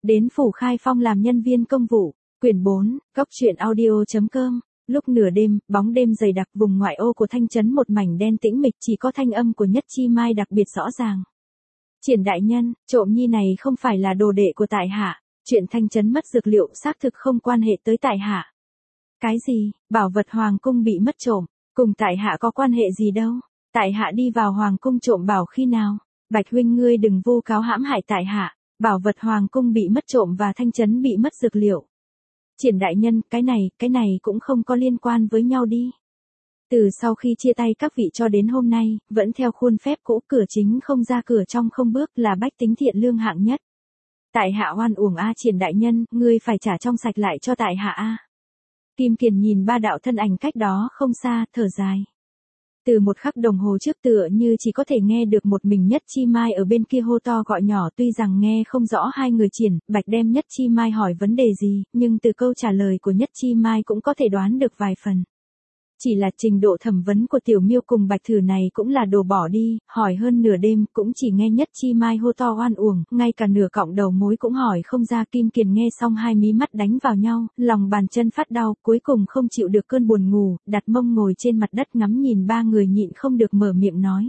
Đến Phủ Khai Phong làm nhân viên công vụ. Quyển 4, goctruyện.audio.com. Lúc nửa đêm, bóng đêm dày đặc, vùng ngoại ô của Thanh Trấn một mảnh đen tĩnh mịch, chỉ có thanh âm của Nhất Chi Mai đặc biệt rõ ràng. Triển đại nhân, trộm nhi này không phải là đồ đệ của tại hạ. Chuyện Thanh Trấn mất dược liệu xác thực không quan hệ tới tại hạ. Cái gì? Bảo vật hoàng cung bị mất trộm, cùng tại hạ có quan hệ gì đâu? Tại hạ đi vào hoàng cung trộm bảo khi nào? Bạch huynh ngươi đừng vu cáo hãm hại tại hạ. Bảo vật hoàng cung bị mất trộm và Thanh Trấn bị mất dược liệu. Triển đại nhân, cái này cũng không có liên quan với nhau đi. Từ sau khi chia tay các vị cho đến hôm nay, vẫn theo khuôn phép cũ, cửa chính không ra cửa trong không bước, là bách tính thiện lương hạng nhất. Tại hạ oan uổng a. Triển đại nhân, ngươi phải trả trong sạch lại cho tại hạ a. Kim Kiền nhìn ba đạo thân ảnh cách đó không xa, thở dài. Từ một khắc đồng hồ trước tựa như chỉ có thể nghe được một mình Nhất Chi Mai ở bên kia hô to gọi nhỏ, tuy rằng nghe không rõ hai người Triển, Bạch đem Nhất Chi Mai hỏi vấn đề gì, nhưng từ câu trả lời của Nhất Chi Mai cũng có thể đoán được vài phần. Chỉ là trình độ thẩm vấn của Tiểu Miêu cùng Bạch Thử này cũng là đồ bỏ đi, hỏi hơn nửa đêm cũng chỉ nghe Nhất Chi Mai hô to oan uổng, ngay cả nửa cọng đầu mối cũng hỏi không ra. Kim Kiền nghe xong hai mí mắt đánh vào nhau, lòng bàn chân phát đau, cuối cùng không chịu được cơn buồn ngủ, đặt mông ngồi trên mặt đất ngắm nhìn ba người, nhịn không được mở miệng nói.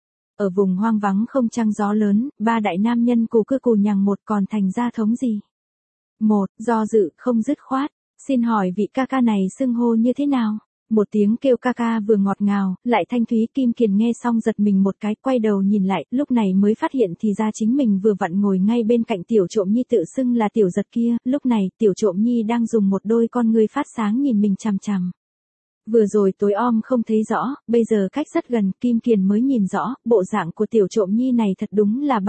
Ở vùng hoang vắng không trăng gió lớn, ba đại nam nhân cù cưa cù nhằng một, còn thành ra thống gì? Một, do dự, không dứt khoát, xin hỏi vị ca ca này xưng hô như thế nào? Một tiếng kêu ca ca vừa ngọt ngào, lại thanh thúy. Kim Kiền nghe xong giật mình một cái, quay đầu nhìn lại, lúc này mới phát hiện thì ra chính mình vừa vặn ngồi ngay bên cạnh Tiểu Trộm Nhi tự xưng là Tiểu Giật kia. Lúc này, Tiểu Trộm Nhi đang dùng một đôi con ngươi phát sáng nhìn mình chằm chằm. Vừa rồi tối om không thấy rõ, bây giờ cách rất gần, Kim Kiền mới nhìn rõ, bộ dạng của Tiểu Trộm Nhi này thật đúng là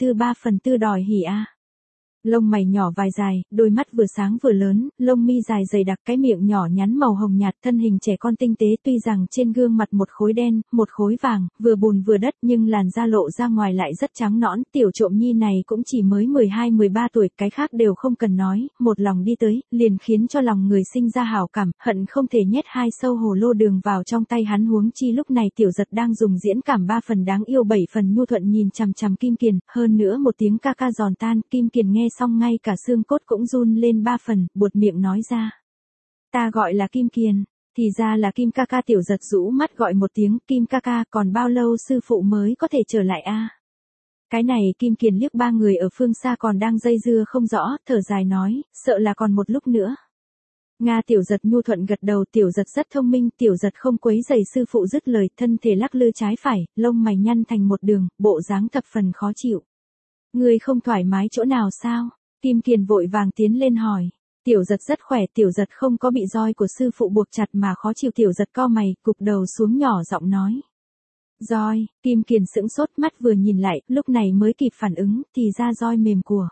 3/4 đòi hỉ a. Lông mày nhỏ vài dài, đôi mắt vừa sáng vừa lớn, lông mi dài dày đặc, cái miệng nhỏ nhắn màu hồng nhạt, thân hình trẻ con tinh tế, tuy rằng trên gương mặt một khối đen, một khối vàng, vừa bùn vừa đất, nhưng làn da lộ ra ngoài lại rất trắng nõn. Tiểu Trộm Nhi này cũng chỉ mới 12-13 tuổi, cái khác đều không cần nói, một lòng đi tới, liền khiến cho lòng người sinh ra hảo cảm, hận không thể nhét hai sâu hồ lô đường vào trong tay hắn. Huống chi lúc này Tiểu Giật đang dùng diễn cảm 3 phần đáng yêu 7 phần nhu thuận nhìn chằm chằm Kim Kiền, hơn nữa một tiếng ca ca giòn tan. Kim Kiền nghe xong ngay cả xương cốt cũng run lên 3 phần, buột miệng nói ra. Ta gọi là Kim Kiền, thì ra là Kim ca ca. Tiểu Giật rũ mắt gọi một tiếng, Kim ca ca, còn bao lâu sư phụ mới có thể trở lại a? Cái này Kim Kiền liếc ba người ở phương xa còn đang dây dưa không rõ, thở dài nói, sợ là còn một lúc nữa. Nga. Tiểu Giật nhu thuận gật đầu. Tiểu Giật rất thông minh. Tiểu Giật không quấy rầy sư phụ, dứt lời, thân thể lắc lư trái phải, lông mày nhăn thành một đường, bộ dáng thập phần khó chịu. Ngươi không thoải mái chỗ nào sao? Kim Kiền vội vàng tiến lên hỏi. Tiểu Giật rất khỏe. Tiểu Giật không có bị roi của sư phụ buộc chặt mà khó chịu. Tiểu Giật cau mày, cụp đầu xuống nhỏ giọng nói. Roi. Kim Kiền sững sốt, mắt vừa nhìn lại, lúc này mới kịp phản ứng, thì ra roi mềm của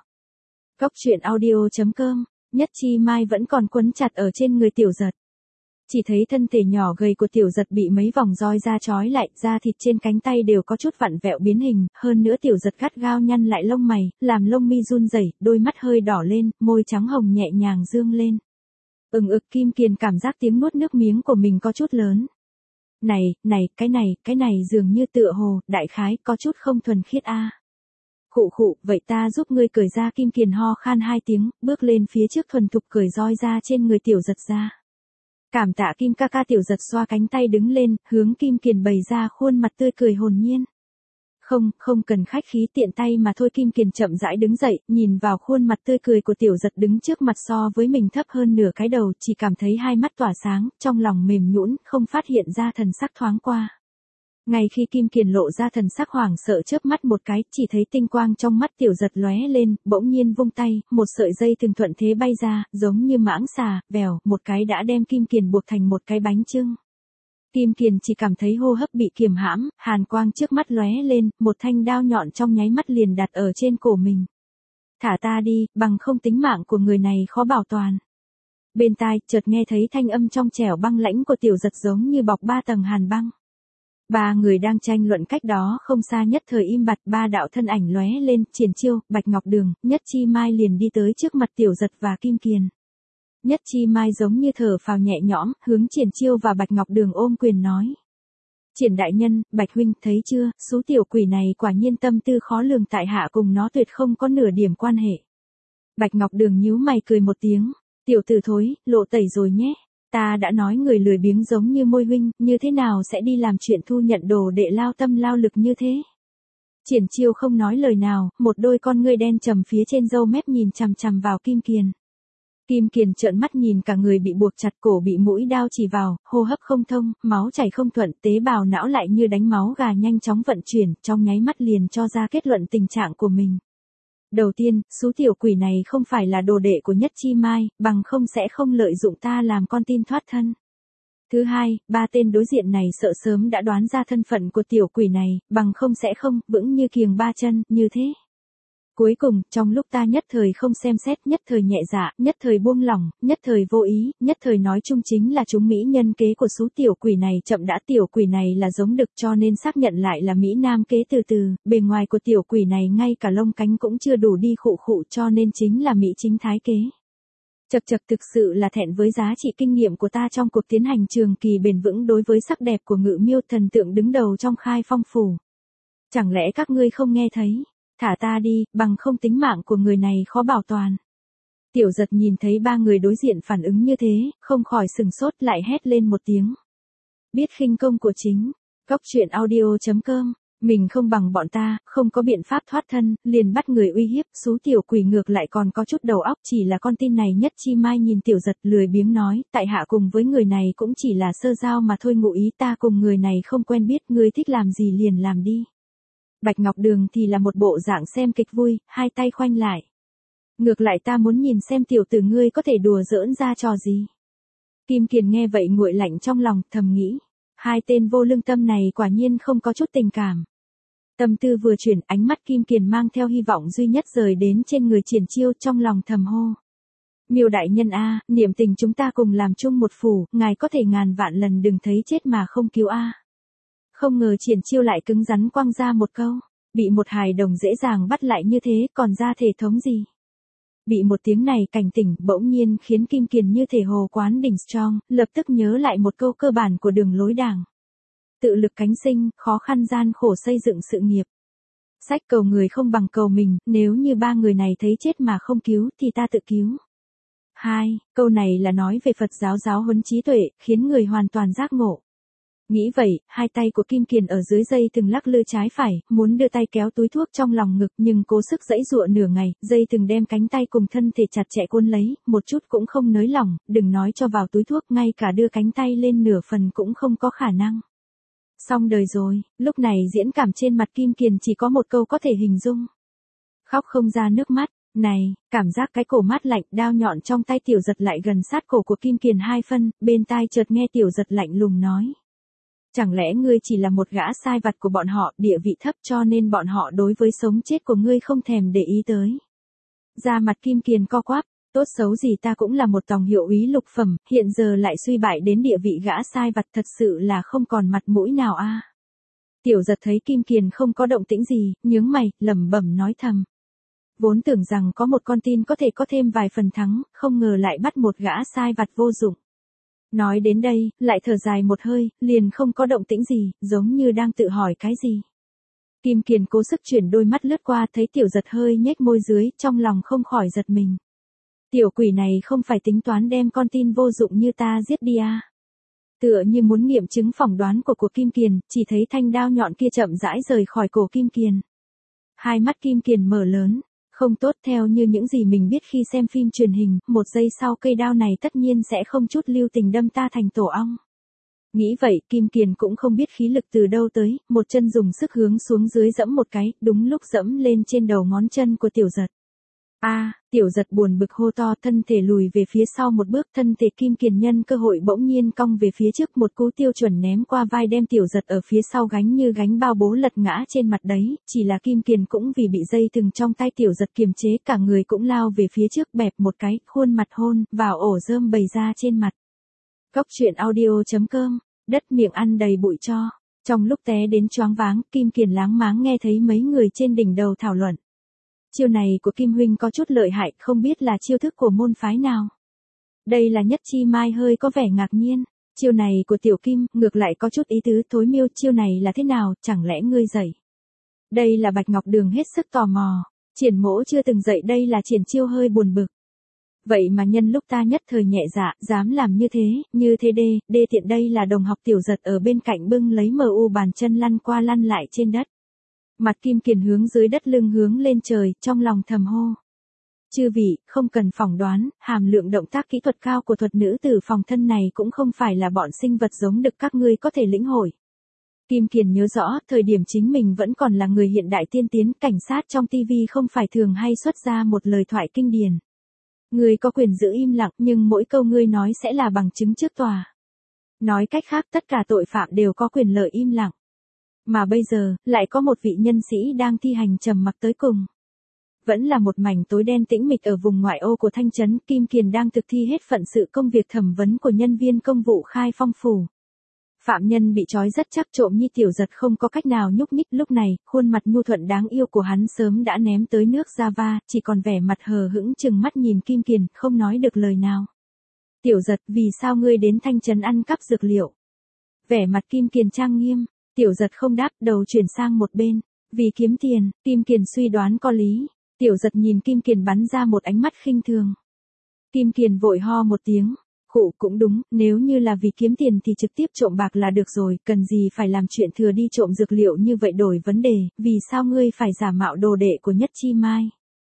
goctruyện.audio.com. Nhất Chi Mai vẫn còn quấn chặt ở trên người Tiểu Giật. Chỉ thấy thân thể nhỏ gầy của Tiểu Giật bị mấy vòng roi da trói lại, da thịt trên cánh tay đều có chút vặn vẹo biến hình, hơn nữa Tiểu Giật gắt gao nhăn lại lông mày, làm lông mi run rẩy, đôi mắt hơi đỏ lên, môi trắng hồng nhẹ nhàng dương lên. Kim Kiền cảm giác tiếng nuốt nước miếng của mình có chút lớn. Cái này dường như tựa hồ, đại khái, có chút không thuần khiết a. Khụ, vậy ta giúp ngươi cởi ra. Kim Kiền ho khan 2 tiếng, bước lên phía trước thuần thục cởi roi ra trên người Tiểu Giật ra. Cảm tạ Kim ca ca. Tiểu Giật xoa cánh tay đứng lên, hướng Kim Kiền bày ra khuôn mặt tươi cười hồn nhiên. Không cần khách khí, tiện tay mà thôi. Kim Kiền chậm rãi đứng dậy, nhìn vào khuôn mặt tươi cười của Tiểu Giật đứng trước mặt, so với mình thấp hơn nửa cái đầu, chỉ cảm thấy hai mắt tỏa sáng, trong lòng mềm nhũn, không phát hiện ra thần sắc thoáng qua. Ngay khi Kim Kiền lộ ra thần sắc hoảng sợ, chớp mắt một cái, chỉ thấy tinh quang trong mắt Tiểu Giật lóe lên, bỗng nhiên vung tay, một sợi dây thừng thuận thế bay ra, giống như mãng xà, vèo, một cái đã đem Kim Kiền buộc thành một cái bánh chưng. Kim Kiền chỉ cảm thấy hô hấp bị kiềm hãm, hàn quang trước mắt lóe lên, một thanh đao nhọn trong nháy mắt liền đặt ở trên cổ mình. Thả ta đi, bằng không tính mạng của người này khó bảo toàn. Bên tai, chợt nghe thấy thanh âm trong trẻo băng lãnh của Tiểu Giật giống như bọc 3 tầng hàn băng. Ba người đang tranh luận cách đó không xa nhất thời im bặt, ba đạo thân ảnh lóe lên, Triển Chiêu, Bạch Ngọc Đường, Nhất Chi Mai liền đi tới trước mặt Tiểu Giật và Kim Kiền. Nhất Chi Mai giống như thở phào nhẹ nhõm, hướng Triển Chiêu và Bạch Ngọc Đường ôm quyền nói. Triển đại nhân, Bạch huynh, thấy chưa, số tiểu quỷ này quả nhiên tâm tư khó lường, tại hạ cùng nó tuyệt không có nửa điểm quan hệ. Bạch Ngọc Đường nhíu mày cười một tiếng, tiểu tử thối, lộ tẩy rồi nhé. Ta đã nói người lười biếng giống như Môi huynh, như thế nào sẽ đi làm chuyện thu nhận đồ đệ lao tâm lao lực như thế. Triển Chiêu không nói lời nào, một đôi con ngươi đen trầm phía trên râu mép nhìn chằm chằm vào Kim Kiền. Kim Kiền trợn mắt nhìn cả người bị buộc chặt, cổ bị mũi đao chỉ vào, hô hấp không thông, máu chảy không thuận, tế bào não lại như đánh máu gà nhanh chóng vận chuyển, trong nháy mắt liền cho ra kết luận tình trạng của mình. Đầu tiên, số tiểu quỷ này không phải là đồ đệ của Nhất Chi Mai, bằng không sẽ không lợi dụng ta làm con tin thoát thân. Thứ hai, ba tên đối diện này sợ sớm đã đoán ra thân phận của tiểu quỷ này, bằng không sẽ không, vững như kiềng ba chân, như thế. Cuối cùng, trong lúc ta nhất thời không xem xét, nhất thời nhẹ dạ, nhất thời buông lỏng, nhất thời vô ý, nhất thời nói chung chính là chúng mỹ nhân kế của số tiểu quỷ này chậm đã, tiểu quỷ này là giống đực cho nên xác nhận lại là mỹ nam kế từ từ, bề ngoài của tiểu quỷ này ngay cả lông cánh cũng chưa đủ đi khụ khụ cho nên chính là mỹ chính thái kế. Chật chật, thực sự là thẹn với giá trị kinh nghiệm của ta trong cuộc tiến hành trường kỳ bền vững đối với sắc đẹp của Ngự Miêu thần tượng đứng đầu trong Khai Phong phủ. Chẳng lẽ các ngươi không nghe thấy? Thả ta đi, bằng không tính mạng của người này khó bảo toàn. Tiểu Giật nhìn thấy ba người đối diện phản ứng như thế, không khỏi sừng sốt lại hét lên một tiếng. Biết khinh công của chính, goctruyện.audio.com, mình không bằng bọn ta, không có biện pháp thoát thân, liền bắt người uy hiếp, số tiểu quỷ ngược lại còn có chút đầu óc, chỉ là con tin này. Nhất Chi Mai nhìn Tiểu Giật lười biếng nói, tại hạ cùng với người này cũng chỉ là sơ giao mà thôi, ngụ ý ta cùng người này không quen biết, ngươi thích làm gì liền làm đi. Bạch Ngọc Đường thì là một bộ dạng xem kịch vui, hai tay khoanh lại. Ngược lại ta muốn nhìn xem tiểu tử ngươi có thể đùa giỡn ra trò gì. Kim Kiền nghe vậy nguội lạnh trong lòng, thầm nghĩ. Hai tên vô lương tâm này quả nhiên không có chút tình cảm. Tâm tư vừa chuyển, ánh mắt Kim Kiền mang theo hy vọng duy nhất rời đến trên người Triển Chiêu, trong lòng thầm hô. Miêu đại nhân a, niệm tình chúng ta cùng làm chung một phủ, ngài có thể ngàn vạn lần đừng thấy chết mà không cứu a. Không ngờ Triển Chiêu lại cứng rắn quăng ra một câu, bị một hài đồng dễ dàng bắt lại như thế, còn ra thể thống gì. Bị một tiếng này cảnh tỉnh, bỗng nhiên khiến Kim Kiền như thể hồ quán đỉnh strong, lập tức nhớ lại một câu cơ bản của đường lối đảng. Tự lực cánh sinh, khó khăn gian khổ xây dựng sự nghiệp. Sách cầu người không bằng cầu mình, nếu như ba người này thấy chết mà không cứu thì ta tự cứu. 2. Câu này là nói về Phật giáo giáo huấn trí tuệ, khiến người hoàn toàn giác ngộ. Nghĩ vậy, hai tay của Kim Kiền ở dưới dây từng lắc lư trái phải, muốn đưa tay kéo túi thuốc trong lòng ngực nhưng cố sức giãy giụa nửa ngày, dây từng đem cánh tay cùng thân thể chặt chẽ cuốn lấy, một chút cũng không nới lỏng, đừng nói cho vào túi thuốc, ngay cả đưa cánh tay lên nửa phần cũng không có khả năng. Xong đời rồi, lúc này diễn cảm trên mặt Kim Kiền chỉ có một câu có thể hình dung. Khóc không ra nước mắt. Này, cảm giác cái cổ mát lạnh, đao nhọn trong tay Tiểu Giật lại gần sát cổ của Kim Kiền 2 phân, bên tai chợt nghe Tiểu Giật lạnh lùng nói. Chẳng lẽ ngươi chỉ là một gã sai vặt của bọn họ, địa vị thấp cho nên bọn họ đối với sống chết của ngươi không thèm để ý tới. Da mặt Kim Kiền co quắp, tốt xấu gì ta cũng là một tòng hiệu úy lục phẩm, hiện giờ lại suy bại đến địa vị gã sai vặt, thật sự là không còn mặt mũi nào a. Tiểu Giật thấy Kim Kiền không có động tĩnh gì, nhướng mày, lẩm bẩm nói thầm. Vốn tưởng rằng có một con tin có thể có thêm vài phần thắng, không ngờ lại bắt một gã sai vặt vô dụng. Nói đến đây, lại thở dài một hơi, liền không có động tĩnh gì, giống như đang tự hỏi cái gì. Kim Kiền cố sức chuyển đôi mắt lướt qua, thấy Tiểu Giật hơi nhếch môi dưới, trong lòng không khỏi giật mình. Tiểu quỷ này không phải tính toán đem con tin vô dụng như ta giết đi à. Tựa như muốn nghiệm chứng phỏng đoán của Kim Kiền, chỉ thấy thanh đao nhọn kia chậm rãi rời khỏi cổ Kim Kiền. Hai mắt Kim Kiền mở lớn. Không tốt, theo như những gì mình biết khi xem phim truyền hình, một giây sau cây đao này tất nhiên sẽ không chút lưu tình đâm ta thành tổ ong. Nghĩ vậy, Kim Kiền cũng không biết khí lực từ đâu tới, một chân dùng sức hướng xuống dưới dẫm một cái, đúng lúc dẫm lên trên đầu ngón chân của Tiểu Giật. Tiểu Giật buồn bực hô to, thân thể lùi về phía sau một bước, thân thể Kim Kiền nhân cơ hội bỗng nhiên cong về phía trước, một cú tiêu chuẩn ném qua vai đem Tiểu Giật ở phía sau gánh như gánh bao bố lật ngã trên mặt đấy, chỉ là Kim Kiền cũng vì bị dây thừng trong tay Tiểu Giật kiềm chế, cả người cũng lao về phía trước, bẹp một cái, khuôn mặt hôn vào ổ rơm bầy ra trên mặt. Goctruyện.audio.com, đất miệng ăn đầy bụi tro. Trong lúc té đến choáng váng, Kim Kiền láng máng nghe thấy mấy người trên đỉnh đầu thảo luận. Chiêu này của Kim huynh có chút lợi hại, không biết là chiêu thức của môn phái nào. Đây là Nhất Chi Mai hơi có vẻ ngạc nhiên. Chiêu này của Tiểu Kim, ngược lại có chút ý tứ, Thối Miêu, chiêu này là thế nào, chẳng lẽ ngươi dạy? Đây là Bạch Ngọc Đường hết sức tò mò. Triển Mỗ chưa từng dạy đây là Triển Chiêu hơi buồn bực. Vậy mà nhân lúc ta nhất thời nhẹ dạ, dám làm như thế đê tiện đây là đồng học Tiểu Giật ở bên cạnh bưng lấy MU bàn chân lăn qua lăn lại trên đất. Mặt Kim Kiền hướng dưới đất lưng hướng lên trời, trong lòng thầm hô. Chư vị, không cần phỏng đoán, hàm lượng động tác kỹ thuật cao của thuật nữ tử phòng thân này cũng không phải là bọn sinh vật giống được các ngươi có thể lĩnh hội. Kim Kiền nhớ rõ, thời điểm chính mình vẫn còn là người hiện đại tiên tiến, cảnh sát trong TV không phải thường hay xuất ra một lời thoại kinh điển. Ngươi có quyền giữ im lặng, nhưng mỗi câu ngươi nói sẽ là bằng chứng trước tòa. Nói cách khác, tất cả tội phạm đều có quyền lợi im lặng. Mà bây giờ, lại có một vị nhân sĩ đang thi hành trầm mặc tới cùng. Vẫn là một mảnh tối đen tĩnh mịch ở vùng ngoại ô của Thanh Trấn, Kim Kiền đang thực thi hết phận sự công việc thẩm vấn của nhân viên công vụ Khai Phong phủ. Phạm nhân bị trói rất chắc, Trộm Nhi Tiểu Giật không có cách nào nhúc nhích, lúc này, khuôn mặt nhu thuận đáng yêu của hắn sớm đã ném tới nước Java, chỉ còn vẻ mặt hờ hững chừng mắt nhìn Kim Kiền, không nói được lời nào. Tiểu Giật, vì sao ngươi đến Thanh Trấn ăn cắp dược liệu? Vẻ mặt Kim Kiền trang nghiêm, Tiểu Giật không đáp, đầu chuyển sang một bên. Vì kiếm tiền, Kim Kiền suy đoán có lý. Tiểu Giật nhìn Kim Kiền bắn ra một ánh mắt khinh thường. Kim Kiền vội ho một tiếng. Khụ, cũng đúng, nếu như là vì kiếm tiền thì trực tiếp trộm bạc là được rồi, cần gì phải làm chuyện thừa đi trộm dược liệu như vậy. Đổi vấn đề, vì sao ngươi phải giả mạo đồ đệ của Nhất Chi Mai?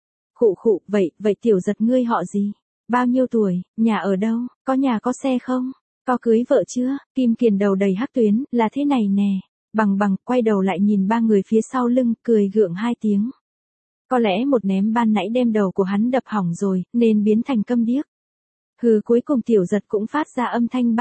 Khụ, vậy Tiểu Giật ngươi họ gì? Bao nhiêu tuổi, nhà ở đâu, có nhà có xe không? Có cưới vợ chưa? Kim Kiền đầu đầy hắc tuyến, là thế này nè. Bằng, quay đầu lại nhìn ba người phía sau lưng, cười gượng hai tiếng. Có lẽ một ném ban nãy đem đầu của hắn đập hỏng rồi, nên biến thành câm điếc. Hừ, cuối cùng Tiểu Giật cũng phát ra âm thanh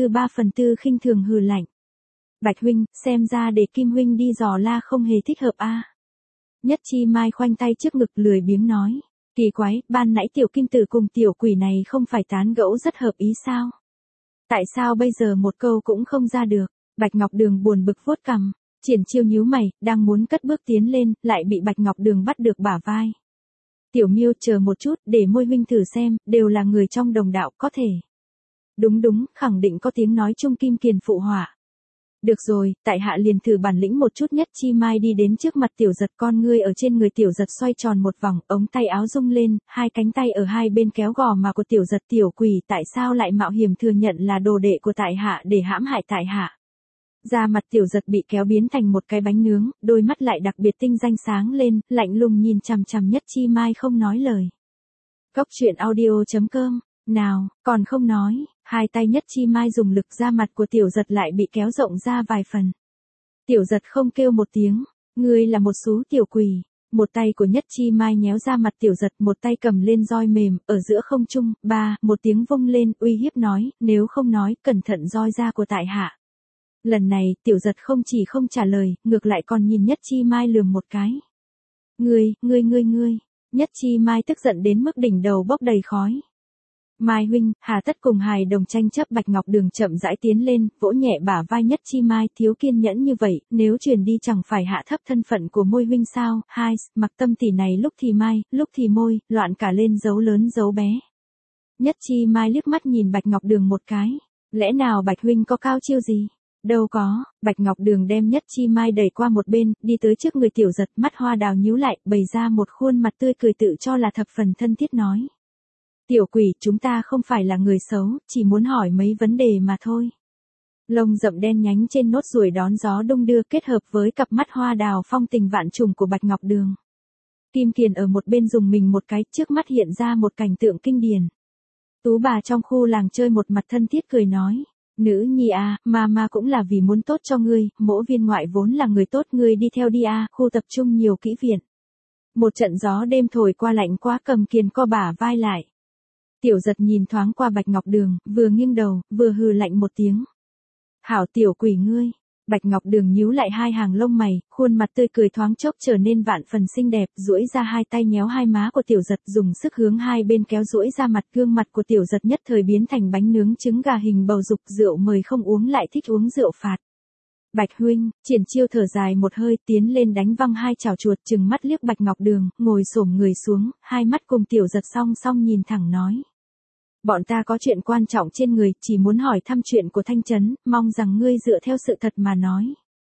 3/4 khinh thường hừ lạnh. Bạch huynh, xem ra để Kim huynh đi dò la không hề thích hợp a. Nhất Chi Mai khoanh tay trước ngực lười biếng nói. Kỳ quái, ban nãy Tiểu Kim Tử cùng tiểu quỷ này không phải tán gẫu rất hợp ý sao? Tại sao bây giờ một câu cũng không ra được? Bạch Ngọc Đường buồn bực vuốt cằm. Triển Chiêu nhíu mày, đang muốn cất bước tiến lên, lại bị Bạch Ngọc Đường bắt được bả vai. Tiểu Miêu, chờ một chút, để Môi huynh thử xem, đều là người trong đồng đạo, có thể. Đúng, khẳng định có tiếng nói chung. Kim Kiền phụ họa. Được rồi, tại hạ liền thử bản lĩnh một chút. Nhất Chi Mai đi đến trước mặt Tiểu Giật, con ngươi ở trên người Tiểu Giật xoay tròn một vòng, ống tay áo rung lên, hai cánh tay ở hai bên kéo gò má của Tiểu Giật. Tiểu quỷ, tại sao lại mạo hiểm thừa nhận là đồ đệ của tại hạ để hãm hại tại hạ? Da mặt Tiểu Giật bị kéo biến thành một cái bánh nướng, đôi mắt lại đặc biệt tinh danh sáng lên, lạnh lùng nhìn chằm chằm Nhất Chi Mai không nói lời. Cốc truyện audio.com, nào, còn không nói, hai tay Nhất Chi Mai dùng lực, da mặt của Tiểu Giật lại bị kéo rộng ra vài phần. Tiểu Giật không kêu một tiếng, ngươi là một số tiểu quỷ. Một tay của Nhất Chi Mai nhéo ra mặt Tiểu Giật, một tay cầm lên roi mềm, ở giữa không trung, một tiếng vung lên, uy hiếp nói, nếu không nói, cẩn thận roi da của tại hạ. Lần này, Tiểu Giật không chỉ không trả lời, ngược lại còn nhìn Nhất Chi Mai lườm một cái. Ngươi. Nhất Chi Mai tức giận đến mức đỉnh đầu bốc đầy khói. Mai huynh, hà tất cùng hài đồng tranh chấp. Bạch Ngọc Đường chậm rãi tiến lên, vỗ nhẹ bả vai Nhất Chi Mai, thiếu kiên nhẫn như vậy, nếu truyền đi chẳng phải hạ thấp thân phận của Môi huynh sao? Hai, Mặc Tâm tỷ này lúc thì mai, lúc thì môi, loạn cả lên dấu lớn dấu bé. Nhất Chi Mai liếc mắt nhìn Bạch Ngọc Đường một cái. Lẽ nào Bạch huynh có cao chiêu gì? Đâu có. Bạch Ngọc Đường đem Nhất Chi Mai đẩy qua một bên, đi tới trước người Tiểu Giật, mắt hoa đào nhíu lại, bày ra một khuôn mặt tươi cười tự cho là thập phần thân thiết nói. Tiểu quỷ, chúng ta không phải là người xấu, chỉ muốn hỏi mấy vấn đề mà thôi. Lông rậm đen nhánh trên nốt ruồi đón gió đung đưa, kết hợp với cặp mắt hoa đào phong tình vạn trùng của Bạch Ngọc Đường. Kim Kiền ở một bên dùng mình một cái, trước mắt hiện ra một cảnh tượng kinh điển. Tú bà trong khu làng chơi một mặt thân thiết cười nói. Nữ nhi à, mama cũng là vì muốn tốt cho ngươi, Mỗ viên ngoại vốn là người tốt, ngươi đi theo đi à, khu tập trung nhiều kỹ viện. Một trận gió đêm thổi qua lạnh quá, Cầm Kiền co bả vai lại. Tiểu Giật nhìn thoáng qua Bạch Ngọc Đường, vừa nghiêng đầu, vừa hừ lạnh một tiếng. Hảo tiểu quỷ ngươi. Bạch Ngọc Đường nhíu lại hai hàng lông mày, khuôn mặt tươi cười thoáng chốc trở nên vạn phần xinh đẹp, duỗi ra hai tay nhéo hai má của Tiểu Giật, dùng sức hướng hai bên kéo duỗi ra mặt. Gương mặt của Tiểu Giật nhất thời biến thành bánh nướng trứng gà hình bầu dục, rượu mời không uống lại thích uống rượu phạt. Bạch huynh, Triển Chiêu thở dài một hơi, tiến lên đánh văng hai chảo chuột, trừng mắt liếc Bạch Ngọc Đường, ngồi xổm người xuống, hai mắt cùng Tiểu Giật song song nhìn thẳng nói. Bọn ta có chuyện quan trọng trên người, chỉ muốn hỏi thăm chuyện của Thanh Trấn, mong rằng ngươi dựa theo sự thật mà nói.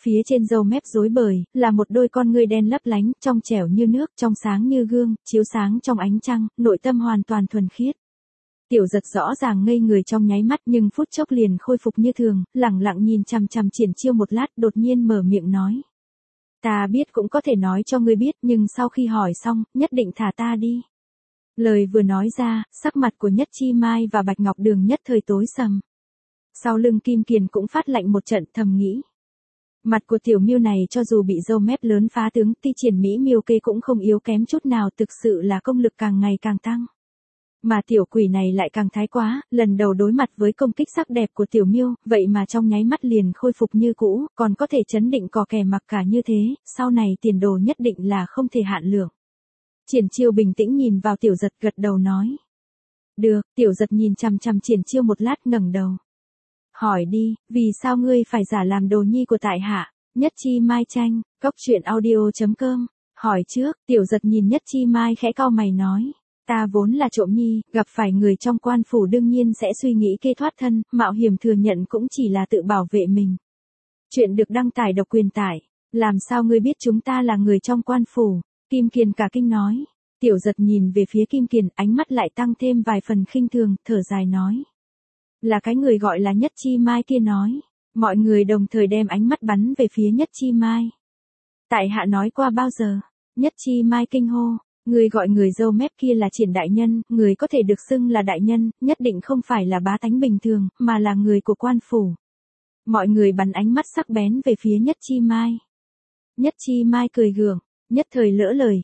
Phía trên râu mép rối bời, là một đôi con ngươi đen lấp lánh, trong trẻo như nước, trong sáng như gương, chiếu sáng trong ánh trăng, nội tâm hoàn toàn thuần khiết. Tiểu Giật rõ ràng ngây người trong nháy mắt nhưng phút chốc liền khôi phục như thường, lẳng lặng nhìn chằm chằm Triển Chiêu một lát đột nhiên mở miệng nói. Ta biết cũng có thể nói cho ngươi biết nhưng sau khi hỏi xong, nhất định thả ta đi. Lời vừa nói ra, sắc mặt của Nhất Chi Mai và Bạch Ngọc Đường nhất thời tối sầm. Sau lưng Kim Kiền cũng phát lạnh một trận thầm nghĩ. Mặt của tiểu miêu này cho dù bị râu mép lớn phá tướng ti triển mỹ miêu kê cũng không yếu kém chút nào, thực sự là công lực càng ngày càng tăng. Mà tiểu quỷ này lại càng thái quá, lần đầu đối mặt với công kích sắc đẹp của tiểu miêu, vậy mà trong nháy mắt liền khôi phục như cũ, còn có thể chấn định cò kè mặc cả như thế, sau này tiền đồ nhất định là không thể hạn lượng. Triển Chiêu bình tĩnh nhìn vào Tiểu Giật gật đầu nói. Được, Tiểu Giật nhìn chằm chằm Triển Chiêu một lát ngẩng đầu. Hỏi đi, vì sao ngươi phải giả làm đồ nhi của tại hạ? Nhất Chi Mai tranh, coctruyện.audio.com. Hỏi trước, Tiểu Giật nhìn Nhất Chi Mai khẽ cau mày nói. Ta vốn là trộm nhi, gặp phải người trong quan phủ đương nhiên sẽ suy nghĩ kê thoát thân, mạo hiểm thừa nhận cũng chỉ là tự bảo vệ mình. Chuyện được đăng tải độc quyền tải. Làm sao ngươi biết chúng ta là người trong quan phủ? Kim Kiền cả kinh nói. Tiểu Giật nhìn về phía Kim Kiền, ánh mắt lại tăng thêm vài phần khinh thường, thở dài nói. Là cái người gọi là Nhất Chi Mai kia nói. Mọi người đồng thời đem ánh mắt bắn về phía Nhất Chi Mai. Tại hạ nói qua bao giờ? Nhất Chi Mai kinh hô. Người gọi người râu mép kia là Triển đại nhân, người có thể được xưng là đại nhân, nhất định không phải là bá tánh bình thường, mà là người của quan phủ. Mọi người bắn ánh mắt sắc bén về phía Nhất Chi Mai. Nhất Chi Mai cười gượng, nhất thời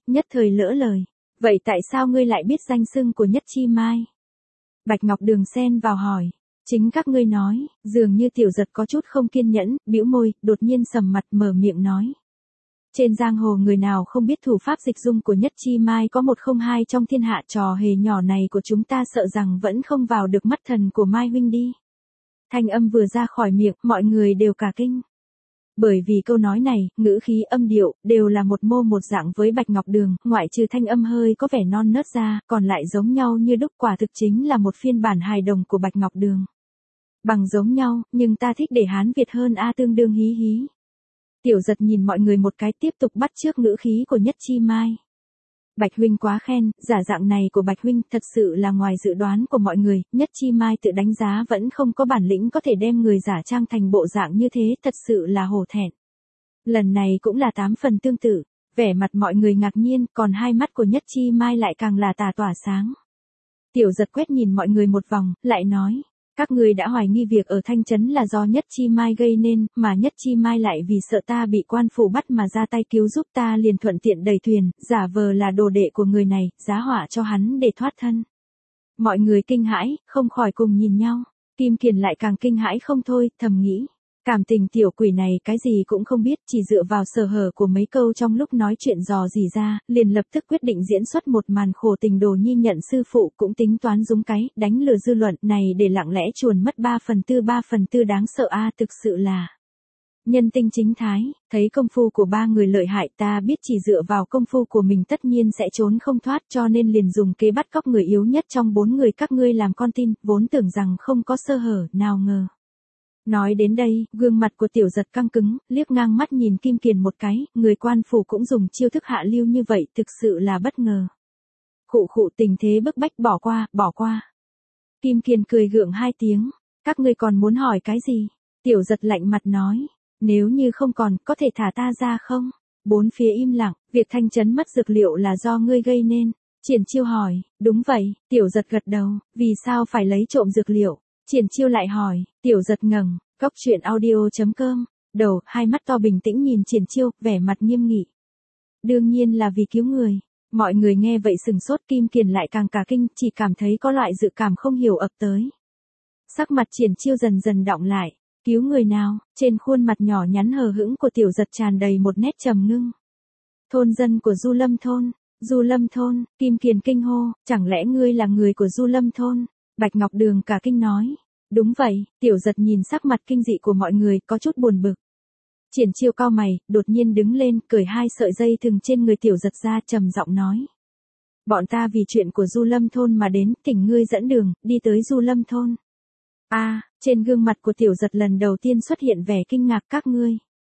lỡ lời. Vậy tại sao ngươi lại biết danh xưng của Nhất Chi Mai? Bạch Ngọc Đường xen vào hỏi. Chính các ngươi nói, dường như Tiểu Giật có chút không kiên nhẫn, bĩu môi, đột nhiên sầm mặt mở miệng nói. Trên giang hồ người nào không biết thủ pháp dịch dung của Nhất Chi Mai có 102 trong thiên hạ, trò hề nhỏ này của chúng ta sợ rằng vẫn không vào được mắt thần của Mai huynh đi. Thanh âm vừa ra khỏi miệng, mọi người đều cả kinh. Bởi vì câu nói này, ngữ khí âm điệu, đều là một mô một dạng với Bạch Ngọc Đường, ngoại trừ thanh âm hơi có vẻ non nớt ra, còn lại giống nhau như đúc, quả thực chính là một phiên bản hài đồng của Bạch Ngọc Đường. Bằng giống nhau, nhưng ta thích để Hán Việt hơn a, tương đương hí hí. Tiểu Giật nhìn mọi người một cái tiếp tục bắt chước ngữ khí của Nhất Chi Mai. Bạch huynh quá khen, giả dạng này của Bạch huynh thật sự là ngoài dự đoán của mọi người, Nhất Chi Mai tự đánh giá vẫn không có bản lĩnh có thể đem người giả trang thành bộ dạng như thế, thật sự là hổ thẹn. Lần này cũng là 8 phần tương tự, vẻ mặt mọi người ngạc nhiên, còn hai mắt của Nhất Chi Mai lại càng là tà tỏa sáng. Tiểu Giật quét nhìn mọi người một vòng, lại nói. Các ngươi đã hoài nghi việc ở Thanh Trấn là do Nhất Chi Mai gây nên, mà Nhất Chi Mai lại vì sợ ta bị quan phủ bắt mà ra tay cứu giúp ta liền thuận tiện đẩy thuyền, giả vờ là đồ đệ của người này, giá họa cho hắn để thoát thân. Mọi người kinh hãi, không khỏi cùng nhìn nhau. Kim Kiền lại càng kinh hãi không thôi, thầm nghĩ. Cảm tình tiểu quỷ này cái gì cũng không biết, chỉ dựa vào sơ hở của mấy câu trong lúc nói chuyện dò dỉ ra, liền lập tức quyết định diễn xuất một màn khổ tình đồ nhi nhận sư phụ, cũng tính toán dúng cái, đánh lừa dư luận này để lặng lẽ chuồn mất 3/4 đáng sợ a, thực sự là nhân tinh chính thái. Thấy công phu của ba người lợi hại, ta biết chỉ dựa vào công phu của mình tất nhiên sẽ trốn không thoát, cho nên liền dùng kế bắt cóc người yếu nhất trong 4 người các ngươi làm con tin, vốn tưởng rằng không có sơ hở, nào ngờ. Nói đến đây, gương mặt của Tiểu Giật căng cứng, liếc ngang mắt nhìn Kim Kiền một cái, người quan phủ cũng dùng chiêu thức hạ lưu như vậy, thực sự là bất ngờ. Khụ tình thế bức bách, bỏ qua. Kim Kiền cười gượng 2 tiếng, các ngươi còn muốn hỏi cái gì? Tiểu Giật lạnh mặt nói, nếu như không còn, có thể thả ta ra không? Bốn phía im lặng, việc Thanh Trấn mất dược liệu là do ngươi gây nên. Triển Chiêu hỏi, đúng vậy, Tiểu Giật gật đầu, vì sao phải lấy trộm dược liệu? Triển Chiêu lại hỏi, Tiểu Giật ngẩng, coctruyện.audio.com, đầu, hai mắt to bình tĩnh nhìn Triển Chiêu, vẻ mặt nghiêm nghị. Đương nhiên là vì cứu người. Mọi người nghe vậy sừng sốt, Kim Kiền lại càng cả kinh, chỉ cảm thấy có loại dự cảm không hiểu ập tới. Sắc mặt Triển Chiêu dần dần đọng lại, cứu người nào? Trên khuôn mặt nhỏ nhắn hờ hững của Tiểu Giật tràn đầy một nét trầm ngưng. Thôn dân của Du Lâm thôn. Du Lâm thôn, Kim Kiền kinh hô, chẳng lẽ ngươi là người của Du Lâm thôn? Bạch Ngọc Đường cả kinh nói. Đúng vậy, Tiểu Giật nhìn sắc mặt kinh dị của mọi người, có chút buồn bực. Triển Chiêu cau mày, đột nhiên đứng lên, cởi 2 sợi dây thừng trên người Tiểu Giật ra, trầm giọng nói. Bọn ta vì chuyện của Du Lâm thôn mà đến, thỉnh ngươi dẫn đường, đi tới Du Lâm thôn. Trên gương mặt của Tiểu Giật lần đầu tiên xuất hiện vẻ kinh ngạc, các ngươi.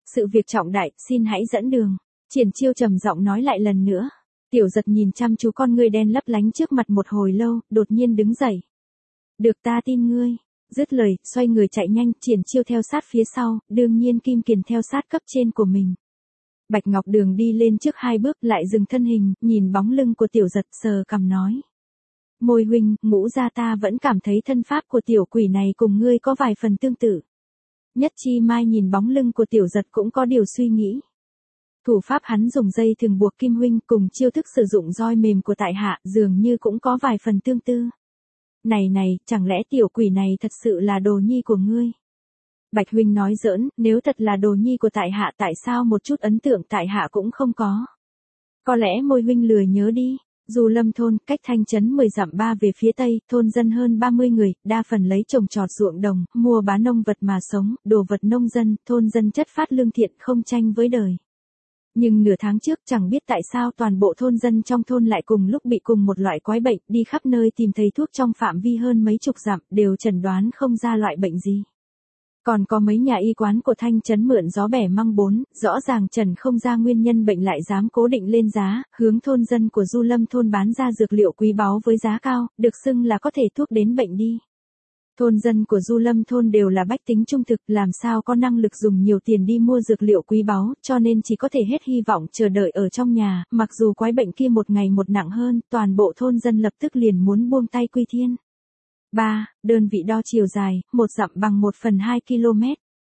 Sự việc trọng đại, xin hãy dẫn đường. Triển Chiêu trầm giọng nói lại lần nữa. Tiểu Giật nhìn chăm chú con ngươi đen lấp lánh trước mặt một hồi lâu, đột nhiên đứng dậy. Được, ta tin ngươi. Dứt lời, xoay người chạy nhanh, Triển Chiêu theo sát phía sau, đương nhiên Kim Kiền theo sát cấp trên của mình. Bạch Ngọc Đường đi lên trước 2 bước, lại dừng thân hình, nhìn bóng lưng của Tiểu Giật, sờ cằm nói. Môi huynh, Ngũ gia ta vẫn cảm thấy thân pháp của tiểu quỷ này cùng ngươi có vài phần tương tự. Nhất Chi Mai nhìn bóng lưng của Tiểu Giật cũng có điều suy nghĩ. Thủ pháp hắn dùng dây thường buộc Kim huynh cùng chiêu thức sử dụng roi mềm của tại hạ dường như cũng có vài phần tương tự. Này, chẳng lẽ tiểu quỷ này thật sự là đồ nhi của ngươi? Bạch huynh nói giỡn, nếu thật là đồ nhi của tại hạ tại sao một chút ấn tượng tại hạ cũng không có? Có lẽ Môi huynh lười nhớ đi. Du Lâm thôn, cách Thanh trấn 10 dặm 3 về phía tây, thôn dân hơn 30 người, đa phần lấy trồng trọt ruộng đồng, mua bán nông vật mà sống, đồ vật nông dân, thôn dân chất phát lương thiện không tranh với đời. Nhưng nửa tháng trước chẳng biết tại sao toàn bộ thôn dân trong thôn lại cùng lúc bị cùng một loại quái bệnh, đi khắp nơi tìm thấy thuốc trong phạm vi hơn mấy chục dặm, đều chẩn đoán không ra loại bệnh gì. Còn có mấy nhà y quán của Thanh trấn mượn gió bẻ măng 4, rõ ràng trần không ra nguyên nhân bệnh lại dám cố định lên giá, hướng thôn dân của Du Lâm thôn bán ra dược liệu quý báu với giá cao, được xưng là có thể thuốc đến bệnh đi. Thôn dân của Du Lâm thôn đều là bách tính trung thực, làm sao có năng lực dùng nhiều tiền đi mua dược liệu quý báu, cho nên chỉ có thể hết hy vọng chờ đợi ở trong nhà, mặc dù quái bệnh kia một ngày một nặng hơn, toàn bộ thôn dân lập tức liền muốn buông tay quy thiên. 3. Đơn vị đo chiều dài, 1 dặm bằng 1/2 km.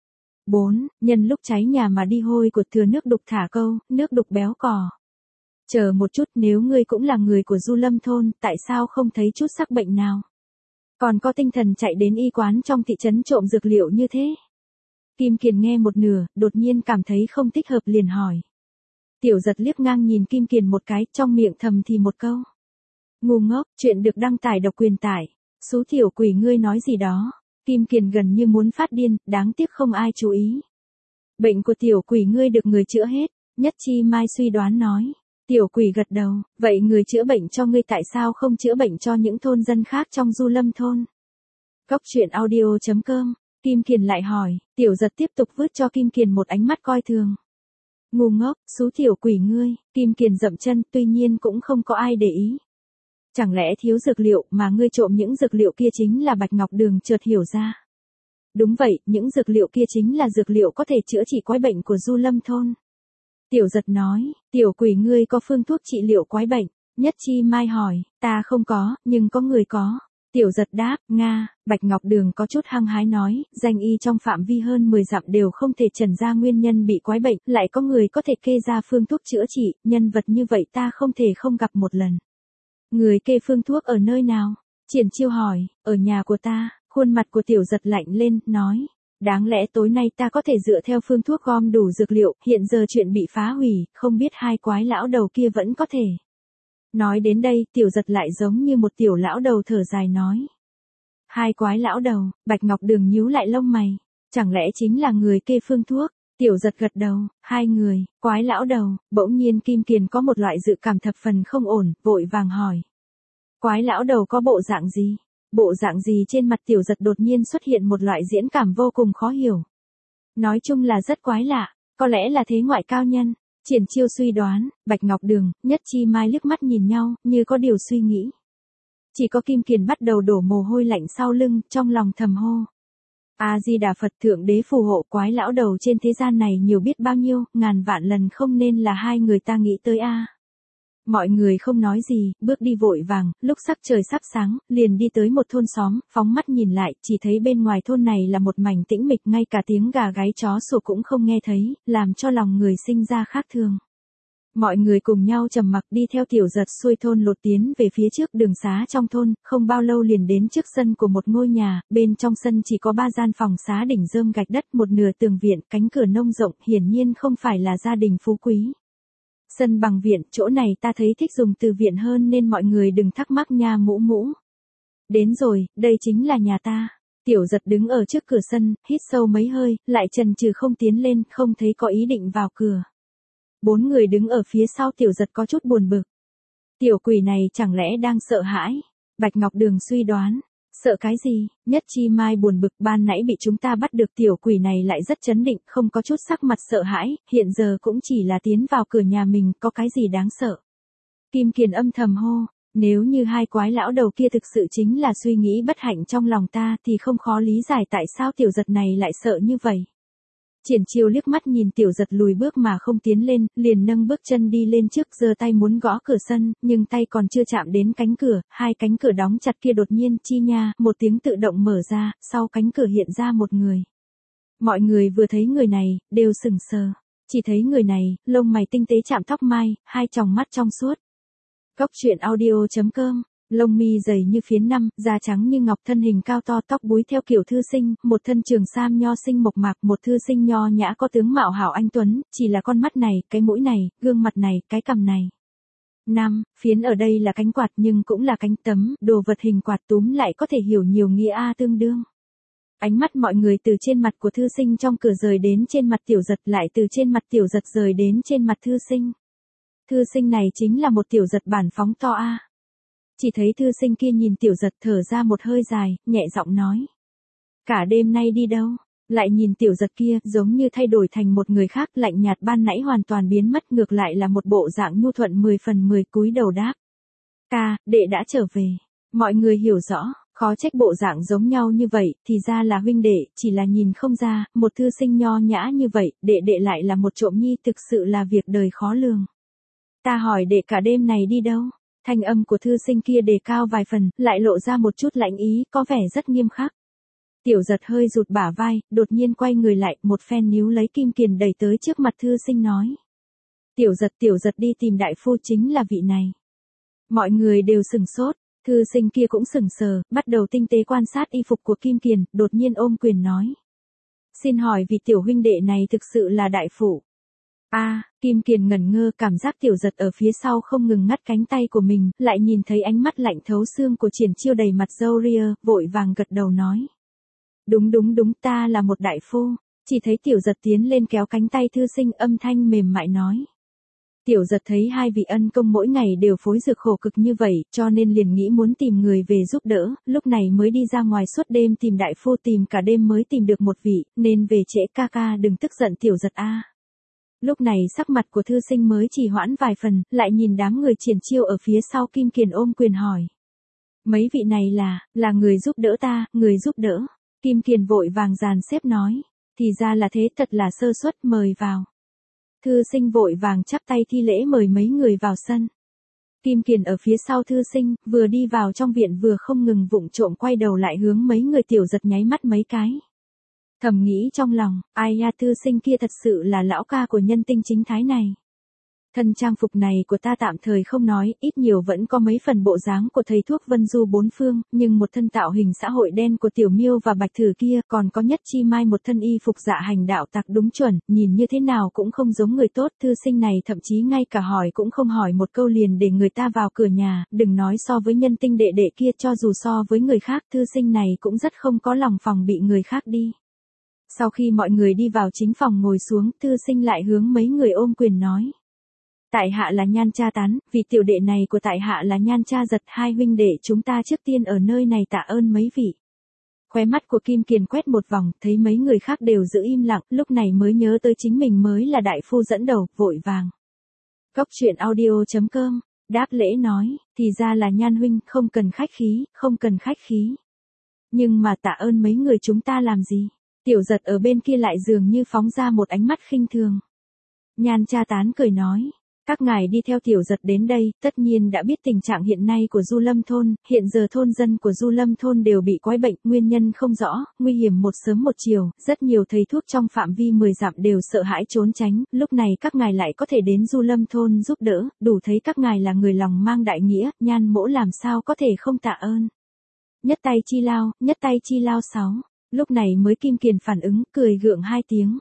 4. Nhân lúc cháy nhà mà đi hôi của thừa nước đục thả câu, nước đục béo cò. Chờ một chút, nếu ngươi cũng là người của Du Lâm thôn, tại sao không thấy chút sắc bệnh nào? Còn có tinh thần chạy đến y quán trong thị trấn trộm dược liệu như thế? Kim Kiền nghe một nửa, đột nhiên cảm thấy không thích hợp liền hỏi. Tiểu Giật liếc ngang nhìn Kim Kiền một cái, trong miệng thầm thì một câu. Ngu ngốc, chuyện được đăng tải độc quyền tải. Xú tiểu quỷ ngươi nói gì đó? Kim Kiền gần như muốn phát điên, đáng tiếc không ai chú ý. Bệnh của tiểu quỷ ngươi được người chữa hết, Nhất Chi Mai suy đoán nói. Tiểu quỷ gật đầu, vậy người chữa bệnh cho ngươi tại sao không chữa bệnh cho những thôn dân khác trong Du Lâm thôn? Cốc truyện audio.com, Kim Kiền lại hỏi, Tiểu Giật tiếp tục vứt cho Kim Kiền một ánh mắt coi thường. Ngu ngốc, xú tiểu quỷ ngươi, Kim Kiền dậm chân, tuy nhiên cũng không có ai để ý. Chẳng lẽ thiếu dược liệu mà ngươi trộm những dược liệu kia chính là Bạch Ngọc Đường chợt hiểu ra. Đúng vậy, những dược liệu kia chính là dược liệu có thể chữa trị quái bệnh của Du Lâm thôn. Tiểu Giật nói, tiểu quỷ ngươi có phương thuốc trị liệu quái bệnh? Nhất Chi Mai hỏi, ta không có, nhưng có người có. Tiểu Giật đáp, Nga. Bạch Ngọc Đường có chút hăng hái nói, danh y trong phạm vi hơn 10 dặm đều không thể trần ra nguyên nhân bị quái bệnh, lại có người có thể kê ra phương thuốc chữa trị, nhân vật như vậy ta không thể không gặp một lần. Người kê phương thuốc ở nơi nào? Triển Chiêu hỏi, ở nhà của ta. Khuôn mặt của Tiểu Giật lạnh lên, nói. Đáng lẽ tối nay ta có thể dựa theo phương thuốc gom đủ dược liệu, hiện giờ chuyện bị phá hủy, không biết hai quái lão đầu kia vẫn có thể. Nói đến đây, Tiểu Giật lại giống như một tiểu lão đầu thở dài nói. Hai quái lão đầu, Bạch Ngọc Đường nhíu lại lông mày. Chẳng lẽ chính là người kê phương thuốc? Tiểu Giật gật đầu, hai người, quái lão đầu, bỗng nhiên Kim Kiền có một loại dự cảm thập phần không ổn, vội vàng hỏi. Quái lão đầu có bộ dạng gì? Bộ dạng gì? Trên mặt Tiểu Giật đột nhiên xuất hiện một loại diễn cảm vô cùng khó hiểu. Nói chung là rất quái lạ, có lẽ là thế ngoại cao nhân. Triển Chiêu suy đoán, Bạch Ngọc Đường, Nhất Chi Mai liếc mắt nhìn nhau, như có điều suy nghĩ. Chỉ có Kim Kiền bắt đầu đổ mồ hôi lạnh sau lưng, trong lòng thầm hô. A-di-đà Phật, Thượng Đế phù hộ, quái lão đầu trên thế gian này nhiều biết bao nhiêu, ngàn vạn lần không nên là hai người ta nghĩ tới a. Mọi người không nói gì, bước đi vội vàng, lúc sắc trời sắp sáng, liền đi tới một thôn xóm, phóng mắt nhìn lại, chỉ thấy bên ngoài thôn này là một mảnh tĩnh mịch, ngay cả tiếng gà gáy chó sủa cũng không nghe thấy, làm cho lòng người sinh ra khác thường. Mọi người cùng nhau trầm mặc đi theo Tiểu Giật xuôi thôn lột tiến về phía trước đường xá trong thôn, không bao lâu liền đến trước sân của một ngôi nhà, bên trong sân chỉ có 3 gian phòng xá đỉnh rơm gạch đất, một nửa tường viện, cánh cửa nông rộng, hiển nhiên không phải là gia đình phú quý. Sân bằng viện, chỗ này ta thấy thích dùng từ viện hơn nên mọi người đừng thắc mắc nha mũ mũ. Đến rồi, đây chính là nhà ta. Tiểu Giật đứng ở trước cửa sân, hít sâu mấy hơi, lại chần chừ không tiến lên, không thấy có ý định vào cửa. 4 người đứng ở phía sau Tiểu Giật có chút buồn bực. Tiểu quỷ này chẳng lẽ đang sợ hãi? Bạch Ngọc Đường suy đoán. Sợ cái gì? Nhất Chi Mai buồn bực, ban nãy bị chúng ta bắt được, tiểu quỷ này lại rất trấn định, không có chút sắc mặt sợ hãi, hiện giờ cũng chỉ là tiến vào cửa nhà mình, có cái gì đáng sợ. Kim Kiền âm thầm hô, nếu như hai quái lão đầu kia thực sự chính là suy nghĩ bất hạnh trong lòng ta thì không khó lý giải tại sao tiểu giật này lại sợ như vậy. Triển Chiêu liếc mắt nhìn tiểu giật lùi bước mà không tiến lên, liền nâng bước chân đi lên trước, giơ tay muốn gõ cửa sân, nhưng tay còn chưa chạm đến cánh cửa, hai cánh cửa đóng chặt kia đột nhiên chi nha, một tiếng tự động mở ra, sau cánh cửa hiện ra một người. Mọi người vừa thấy người này, đều sững sờ. Chỉ thấy người này, lông mày tinh tế chạm tóc mai, hai tròng mắt trong suốt. Cốc truyện audio.com. Lông mi dày như phiến năm, da trắng như ngọc, thân hình cao to, tóc búi theo kiểu thư sinh, một thân trường sam nho sinh mộc mạc, một thư sinh nho nhã có tướng mạo hảo anh tuấn, chỉ là con mắt này, cái mũi này, gương mặt này, cái cằm này. Năm, phiến ở đây là cánh quạt nhưng cũng là cánh tấm, đồ vật hình quạt túm lại có thể hiểu nhiều nghĩa tương đương. Ánh mắt mọi người từ trên mặt của thư sinh trong cửa rời đến trên mặt tiểu giật, lại từ trên mặt tiểu giật rời đến trên mặt thư sinh. Thư sinh này chính là một tiểu giật bản phóng to a. Chỉ thấy thư sinh kia nhìn tiểu giật thở ra một hơi dài, nhẹ giọng nói. Cả đêm nay đi đâu? Lại nhìn tiểu giật kia, giống như thay đổi thành một người khác, lạnh nhạt ban nãy hoàn toàn biến mất, ngược lại là một bộ dạng nhu thuận 10 phần 10, cúi đầu đáp. Ca, đệ đã trở về. Mọi người hiểu rõ, khó trách bộ dạng giống nhau như vậy, thì ra là huynh đệ, chỉ là nhìn không ra, một thư sinh nho nhã như vậy, đệ lại là một trộm nhi, thực sự là việc đời khó lường. Ta hỏi đệ cả đêm này đi đâu? Thanh âm của thư sinh kia đề cao vài phần, lại lộ ra một chút lạnh ý, có vẻ rất nghiêm khắc. Tiểu giật hơi rụt bả vai, đột nhiên quay người lại, một phen níu lấy Kim Kiền đẩy tới trước mặt thư sinh nói. Tiểu giật đi tìm đại phu, chính là vị này. Mọi người đều sửng sốt, thư sinh kia cũng sững sờ, bắt đầu tinh tế quan sát y phục của Kim Kiền, đột nhiên ôm quyền nói. Xin hỏi vị tiểu huynh đệ này thực sự là đại phu? Kim Kiền ngẩn ngơ, cảm giác tiểu giật ở phía sau không ngừng ngắt cánh tay của mình, lại nhìn thấy ánh mắt lạnh thấu xương của Triển Chiêu đầy mặt râu ria, vội vàng gật đầu nói. Đúng, ta là một đại phu. Chỉ thấy tiểu giật tiến lên kéo cánh tay thư sinh, âm thanh mềm mại nói. Tiểu giật thấy hai vị ân công mỗi ngày đều phối dược khổ cực như vậy, cho nên liền nghĩ muốn tìm người về giúp đỡ, lúc này mới đi ra ngoài suốt đêm tìm đại phu, tìm cả đêm mới tìm được một vị, nên về trễ, ca đừng tức giận tiểu giật a. Lúc này sắc mặt của thư sinh mới trì hoãn vài phần, lại nhìn đám người Triển Chiêu ở phía sau. Kim Kiền ôm quyền hỏi. Mấy vị này là người giúp đỡ ta, người giúp đỡ. Kim Kiền vội vàng dàn xếp nói. Thì ra là thế, thật là sơ suất, mời vào. Thư sinh vội vàng chắp tay thi lễ mời mấy người vào sân. Kim Kiền ở phía sau thư sinh, vừa đi vào trong viện vừa không ngừng vụng trộm quay đầu lại hướng mấy người tiểu giật nháy mắt mấy cái. Thầm nghĩ trong lòng, ai nha, thư sinh kia thật sự là lão ca của nhân tinh chính thái này. Thân trang phục này của ta tạm thời không nói, ít nhiều vẫn có mấy phần bộ dáng của thầy thuốc Vân Du bốn phương, nhưng một thân tạo hình xã hội đen của Tiểu Miêu và Bạch Thử kia, còn có Nhất Chi Mai một thân y phục dạ hành đạo tặc đúng chuẩn, nhìn như thế nào cũng không giống người tốt. Thư sinh này thậm chí ngay cả hỏi cũng không hỏi một câu liền để người ta vào cửa nhà, đừng nói so với nhân tinh đệ đệ kia, cho dù so với người khác, thư sinh này cũng rất không có lòng phòng bị người khác đi. Sau khi mọi người đi vào chính phòng ngồi xuống, thư sinh lại hướng mấy người ôm quyền nói. Tại hạ là Nhan Cha Tán, vị tiểu đệ này của tại hạ là Nhan Cha Giật, hai huynh đệ chúng ta trước tiên ở nơi này tạ ơn mấy vị. Khóe mắt của Kim Kiền quét một vòng, thấy mấy người khác đều giữ im lặng, lúc này mới nhớ tới chính mình mới là đại phu dẫn đầu, vội vàng. Cốc truyện audio.com, đáp lễ nói, thì ra là Nhan huynh, không cần khách khí, không cần khách khí. Nhưng mà tạ ơn mấy người chúng ta làm gì? Tiểu giật ở bên kia lại dường như phóng ra một ánh mắt khinh thường. Nhan Cha Tán cười nói. Các ngài đi theo tiểu giật đến đây, tất nhiên đã biết tình trạng hiện nay của Du Lâm thôn, hiện giờ thôn dân của Du Lâm thôn đều bị quái bệnh, nguyên nhân không rõ, nguy hiểm một sớm một chiều, rất nhiều thầy thuốc trong phạm vi 10 dặm đều sợ hãi trốn tránh, lúc này các ngài lại có thể đến Du Lâm thôn giúp đỡ, đủ thấy các ngài là người lòng mang đại nghĩa, Nhan mỗ làm sao có thể không tạ ơn. Nhất tay chi lao 6. Lúc này mới Kim Kiền phản ứng, cười gượng 2 tiếng.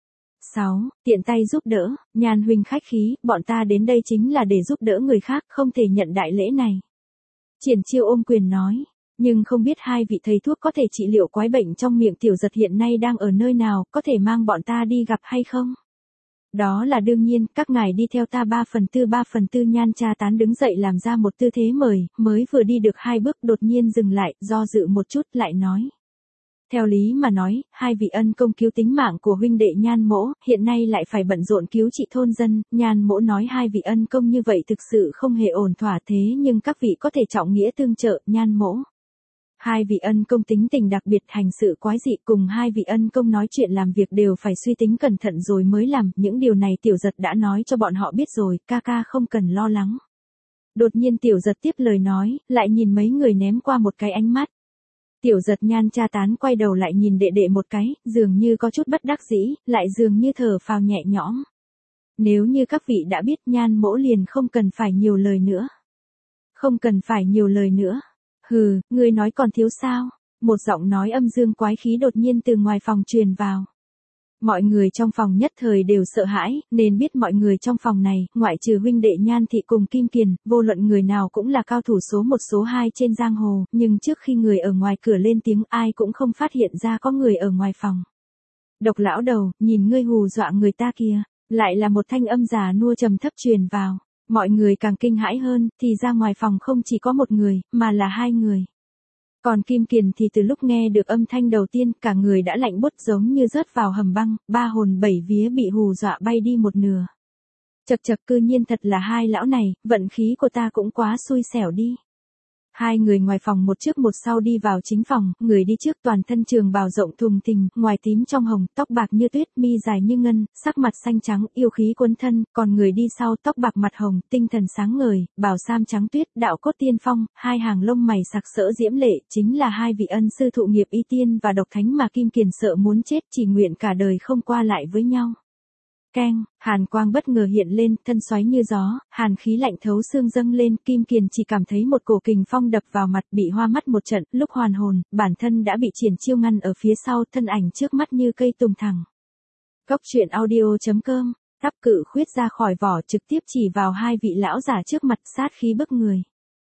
6. Tiện tay giúp đỡ, Nhan huynh khách khí, bọn ta đến đây chính là để giúp đỡ người khác, không thể nhận đại lễ này. Triển Chiêu ôm quyền nói, nhưng không biết hai vị thầy thuốc có thể trị liệu quái bệnh trong miệng tiểu giật hiện nay đang ở nơi nào, có thể mang bọn ta đi gặp hay không? Đó là đương nhiên, các ngài đi theo ta 3/4 Nhan Cha Tán đứng dậy làm ra một tư thế mời, mới vừa đi được 2 bước đột nhiên dừng lại, do dự một chút lại nói. Theo lý mà nói, hai vị ân công cứu tính mạng của huynh đệ Nhan Mỗ, hiện nay lại phải bận rộn cứu trị thôn dân, Nhan Mỗ nói hai vị ân công như vậy thực sự không hề ổn thỏa thế nhưng các vị có thể trọng nghĩa tương trợ, Nhan Mỗ. Hai vị ân công tính tình đặc biệt hành sự quái dị cùng hai vị ân công nói chuyện làm việc đều phải suy tính cẩn thận rồi mới làm, những điều này Tiểu Giật đã nói cho bọn họ biết rồi, ca ca không cần lo lắng. Đột nhiên Tiểu Giật tiếp lời nói, lại nhìn mấy người ném qua một cái ánh mắt. Tiểu Giật Nhan Cha Tán quay đầu lại nhìn đệ đệ một cái, dường như có chút bất đắc dĩ, lại dường như thở phào nhẹ nhõm. Nếu như các vị đã biết Nhan Mỗ liền không cần phải nhiều lời nữa. Không cần phải nhiều lời nữa. Hừ, ngươi nói còn thiếu sao? Một giọng nói âm dương quái khí đột nhiên từ ngoài phòng truyền vào. Mọi người trong phòng nhất thời đều sợ hãi, nên biết mọi người trong phòng này, ngoại trừ huynh đệ Nhan Thị cùng Kim Kiền, vô luận người nào cũng là cao thủ số 1 số 2 trên giang hồ, nhưng trước khi người ở ngoài cửa lên tiếng ai cũng không phát hiện ra có người ở ngoài phòng. Độc lão đầu, nhìn ngươi hù dọa người ta kìa, lại là một thanh âm già nua trầm thấp truyền vào. Mọi người càng kinh hãi hơn, thì ra ngoài phòng không chỉ có một người, mà là 2 người. Còn Kim Kiền thì từ lúc nghe được âm thanh đầu tiên, cả người đã lạnh buốt giống như rớt vào hầm băng, 3 hồn 7 vía bị hù dọa bay đi một nửa. Chậc chậc, cư nhiên thật là hai lão này, vận khí của ta cũng quá xui xẻo đi. 2 người ngoài phòng một trước một sau đi vào chính phòng, người đi trước toàn thân trường bào rộng thùng thình, ngoài tím trong hồng, tóc bạc như tuyết, mi dài như ngân, sắc mặt xanh trắng, yêu khí cuốn thân, còn người đi sau tóc bạc mặt hồng, tinh thần sáng ngời, bào sam trắng tuyết, đạo cốt tiên phong, 2 hàng lông mày sặc sỡ diễm lệ, chính là 2 vị ân sư thụ nghiệp Y Tiên và Độc Thánh mà Kim Kiền sợ muốn chết, chỉ nguyện cả đời không qua lại với nhau. Keng, hàn quang bất ngờ hiện lên, thân xoáy như gió, hàn khí lạnh thấu xương dâng lên, Kim Kiền chỉ cảm thấy một cổ kình phong đập vào mặt, bị hoa mắt một trận, lúc hoàn hồn, bản thân đã bị Triển Chiêu ngăn ở phía sau, thân ảnh trước mắt như cây tùng thẳng. Góc truyện audio.com, Tháp Cự Khuyết ra khỏi vỏ trực tiếp chỉ vào 2 vị lão giả trước mặt, sát khí bức người.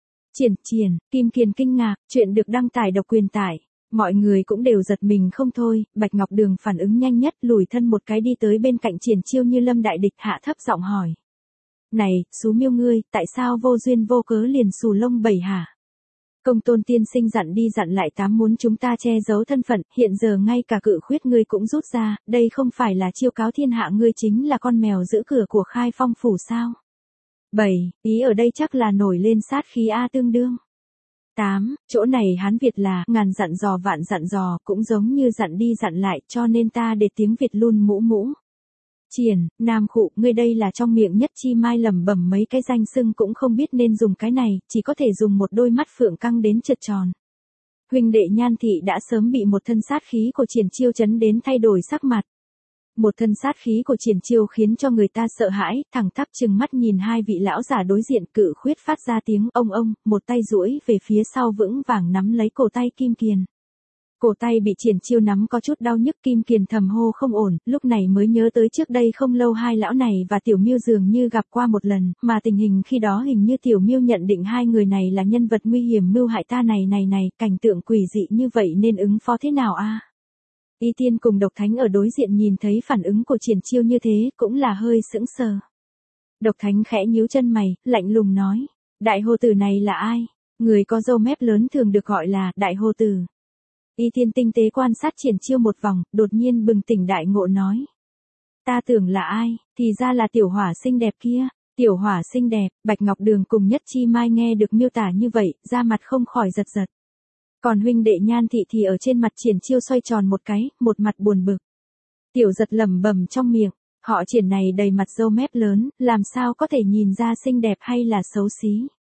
Triển, Kim Kiền kinh ngạc, chuyện được đăng tải độc quyền tải. Mọi người cũng đều giật mình không thôi, Bạch Ngọc Đường phản ứng nhanh nhất lùi thân một cái đi tới bên cạnh Triển Chiêu như lâm đại địch hạ thấp giọng hỏi. Này, xú miêu ngươi, tại sao vô duyên vô cớ liền xù lông bẩy hả? Công Tôn tiên sinh dặn đi dặn lại tám muốn chúng ta che giấu thân phận, hiện giờ ngay cả cự khuyết ngươi cũng rút ra, đây không phải là chiêu cáo thiên hạ ngươi chính là con mèo giữ cửa của Khai Phong phủ sao? 7. Ý ở đây chắc là nổi lên sát khí A tương đương. 8. Chỗ này Hán Việt là ngàn dặn dò vạn dặn dò, cũng giống như dặn đi dặn lại, cho nên ta để tiếng Việt luôn mũ mũ. Triển, Nam Khụ, ngươi đây là trong miệng Nhất Chi Mai lẩm bẩm mấy cái danh xưng cũng không biết nên dùng cái này, chỉ có thể dùng một đôi mắt phượng căng đến trượt tròn. Huynh đệ Nhan Thị đã sớm bị một thân sát khí của Triển Chiêu chấn đến thay đổi sắc mặt. Một thân sát khí của Triển Chiêu khiến cho người ta sợ hãi, thẳng thắp trừng mắt nhìn 2 vị lão giả đối diện, Cự Khuyết phát ra tiếng ông, một tay duỗi về phía sau vững vàng nắm lấy cổ tay Kim Kiền. Cổ tay bị Triển Chiêu nắm có chút đau nhức, Kim Kiền thầm hô không ổn, lúc này mới nhớ tới trước đây không lâu 2 lão này và Tiểu Miêu dường như gặp qua một lần, mà tình hình khi đó hình như Tiểu Miêu nhận định 2 người này là nhân vật nguy hiểm mưu hại ta này, cảnh tượng quỷ dị như vậy nên ứng phó thế nào a? Y Tiên cùng Độc Thánh ở đối diện nhìn thấy phản ứng của Triển Chiêu như thế, cũng là hơi sững sờ. Độc Thánh khẽ nhíu chân mày, lạnh lùng nói, đại hồ tử này là ai? Người có râu mép lớn thường được gọi là đại hồ tử. Y Tiên tinh tế quan sát Triển Chiêu một vòng, đột nhiên bừng tỉnh đại ngộ nói. Ta tưởng là ai, thì ra là tiểu hỏa xinh đẹp kia. Tiểu hỏa xinh đẹp, Bạch Ngọc Đường cùng Nhất Chi Mai nghe được miêu tả như vậy, da mặt không khỏi giật giật. Còn huynh đệ Nhan Thị thì ở trên mặt Triển Chiêu xoay tròn một cái, một mặt buồn bực. Tiểu Giật lẩm bẩm trong miệng, họ Triển này đầy mặt râu mép lớn, làm sao có thể nhìn ra xinh đẹp hay là xấu xí.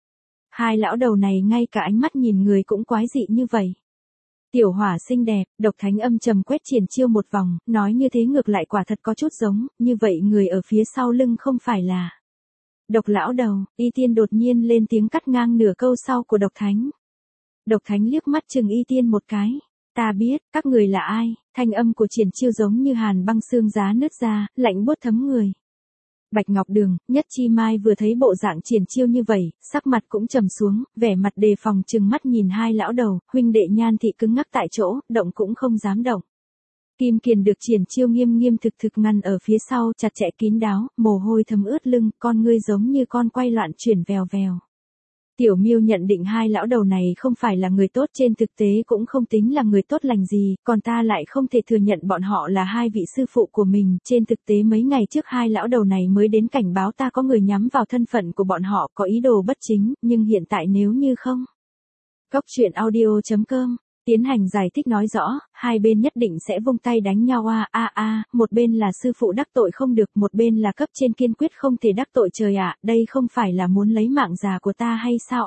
2 lão đầu này ngay cả ánh mắt nhìn người cũng quái dị như vậy. Tiểu hỏa xinh đẹp, Độc Thánh âm trầm quét Triển Chiêu một vòng, nói như thế ngược lại quả thật có chút giống, như vậy người ở phía sau lưng không phải là Độc lão đầu. Y Tiên đột nhiên lên tiếng cắt ngang nửa câu sau của Độc Thánh. Độc Thánh liếc mắt chừng Y Tiên một cái. Ta biết, các người là ai? Thanh âm của Triển Chiêu giống như hàn băng xương giá nứt ra, lạnh buốt thấm người. Bạch Ngọc Đường, Nhất Chi Mai vừa thấy bộ dạng Triển Chiêu như vậy, sắc mặt cũng trầm xuống, vẻ mặt đề phòng chừng mắt nhìn 2 lão đầu, huynh đệ Nhan Thị cứng ngắc tại chỗ, động cũng không dám động. Kim Kiền được Triển Chiêu nghiêm nghiêm thực thực ngăn ở phía sau, chặt chẽ kín đáo, mồ hôi thấm ướt lưng, con ngươi giống như con quay loạn chuyển vèo vèo. Tiểu Miêu nhận định hai lão đầu này không phải là người tốt, trên thực tế cũng không tính là người tốt lành gì, còn ta lại không thể thừa nhận bọn họ là hai vị sư phụ của mình, trên thực tế mấy ngày trước hai lão đầu này mới đến cảnh báo ta có người nhắm vào thân phận của bọn họ, có ý đồ bất chính, nhưng hiện tại nếu như không. Cốc truyện audio.com tiến hành giải thích nói rõ, hai bên nhất định sẽ vung tay đánh nhau một bên là sư phụ đắc tội không được, một bên là cấp trên kiên quyết không thể đắc tội, trời ạ, đây không phải là muốn lấy mạng già của ta hay sao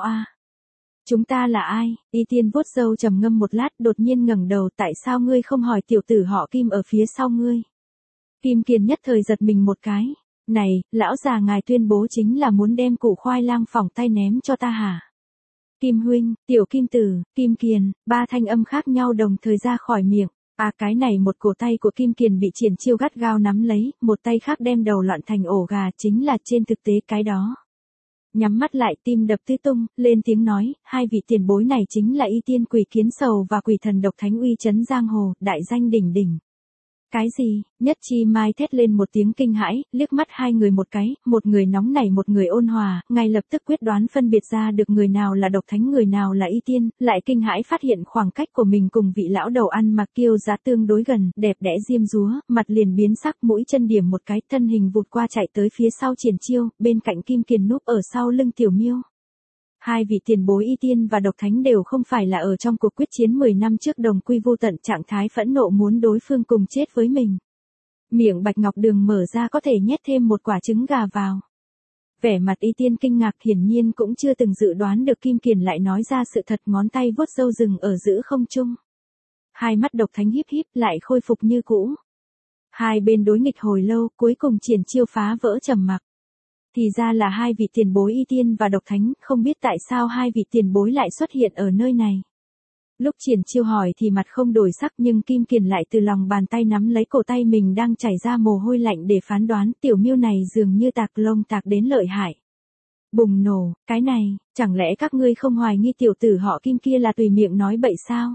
Chúng ta là ai? Y Tiên vuốt râu trầm ngâm một lát, đột nhiên ngẩng đầu, tại sao ngươi không hỏi tiểu tử họ Kim ở phía sau ngươi? Kim Kiền nhất thời giật mình một cái, này, lão già ngài tuyên bố chính là muốn đem củ khoai lang phỏng tay ném cho ta hả? Kim huynh, tiểu Kim tử, Kim Kiền, ba thanh âm khác nhau đồng thời ra khỏi miệng. Cái này một cổ tay của Kim Kiền bị Triển Chiêu gắt gao nắm lấy, một tay khác đem đầu loạn thành ổ gà, chính là trên thực tế cái đó. Nhắm mắt lại, tim đập tứ tung, lên tiếng nói, hai vị tiền bối này chính là Y Tiên Quỷ Kiến Sầu và Quỷ Thần Độc Thánh uy chấn giang hồ, đại danh đỉnh đỉnh. Cái gì? Nhất Chi Mai thét lên một tiếng kinh hãi, liếc mắt hai người một cái, một người nóng nảy một người ôn hòa, ngay lập tức quyết đoán phân biệt ra được người nào là Độc Thánh người nào là Y Tiên, lại kinh hãi phát hiện khoảng cách của mình cùng vị lão đầu ăn mặc kiêu giá tương đối gần, đẹp đẽ diêm dúa, mặt liền biến sắc, mũi chân điểm một cái, thân hình vụt qua chạy tới phía sau Triển Chiêu, bên cạnh Kim Kiền núp ở sau lưng Tiểu Miêu. Hai vị tiền bối Y Tiên và Độc Thánh đều không phải là ở trong cuộc quyết chiến 10 năm trước đồng quy vô tận, trạng thái phẫn nộ muốn đối phương cùng chết với mình. Miệng Bạch Ngọc Đường mở ra có thể nhét thêm một quả trứng gà vào. Vẻ mặt Y Tiên kinh ngạc, hiển nhiên cũng chưa từng dự đoán được Kim Kiền lại nói ra sự thật, ngón tay vuốt râu rừng ở giữa không trung. Hai mắt Độc Thánh híp híp lại khôi phục như cũ. Hai bên đối nghịch hồi lâu, cuối cùng Triển Chiêu phá vỡ trầm mặc. Thì ra là hai vị tiền bối Y Tiên và Độc Thánh, không biết tại sao hai vị tiền bối lại xuất hiện ở nơi này. Lúc Triển Chiêu hỏi thì mặt không đổi sắc, nhưng Kim Kiền lại từ lòng bàn tay nắm lấy cổ tay mình đang chảy ra mồ hôi lạnh để phán đoán, Tiểu Miêu này dường như tạc lông tạc đến lợi hại. Bùng nổ, cái này, chẳng lẽ các ngươi không hoài nghi tiểu tử họ Kim kia là tùy miệng nói bậy sao?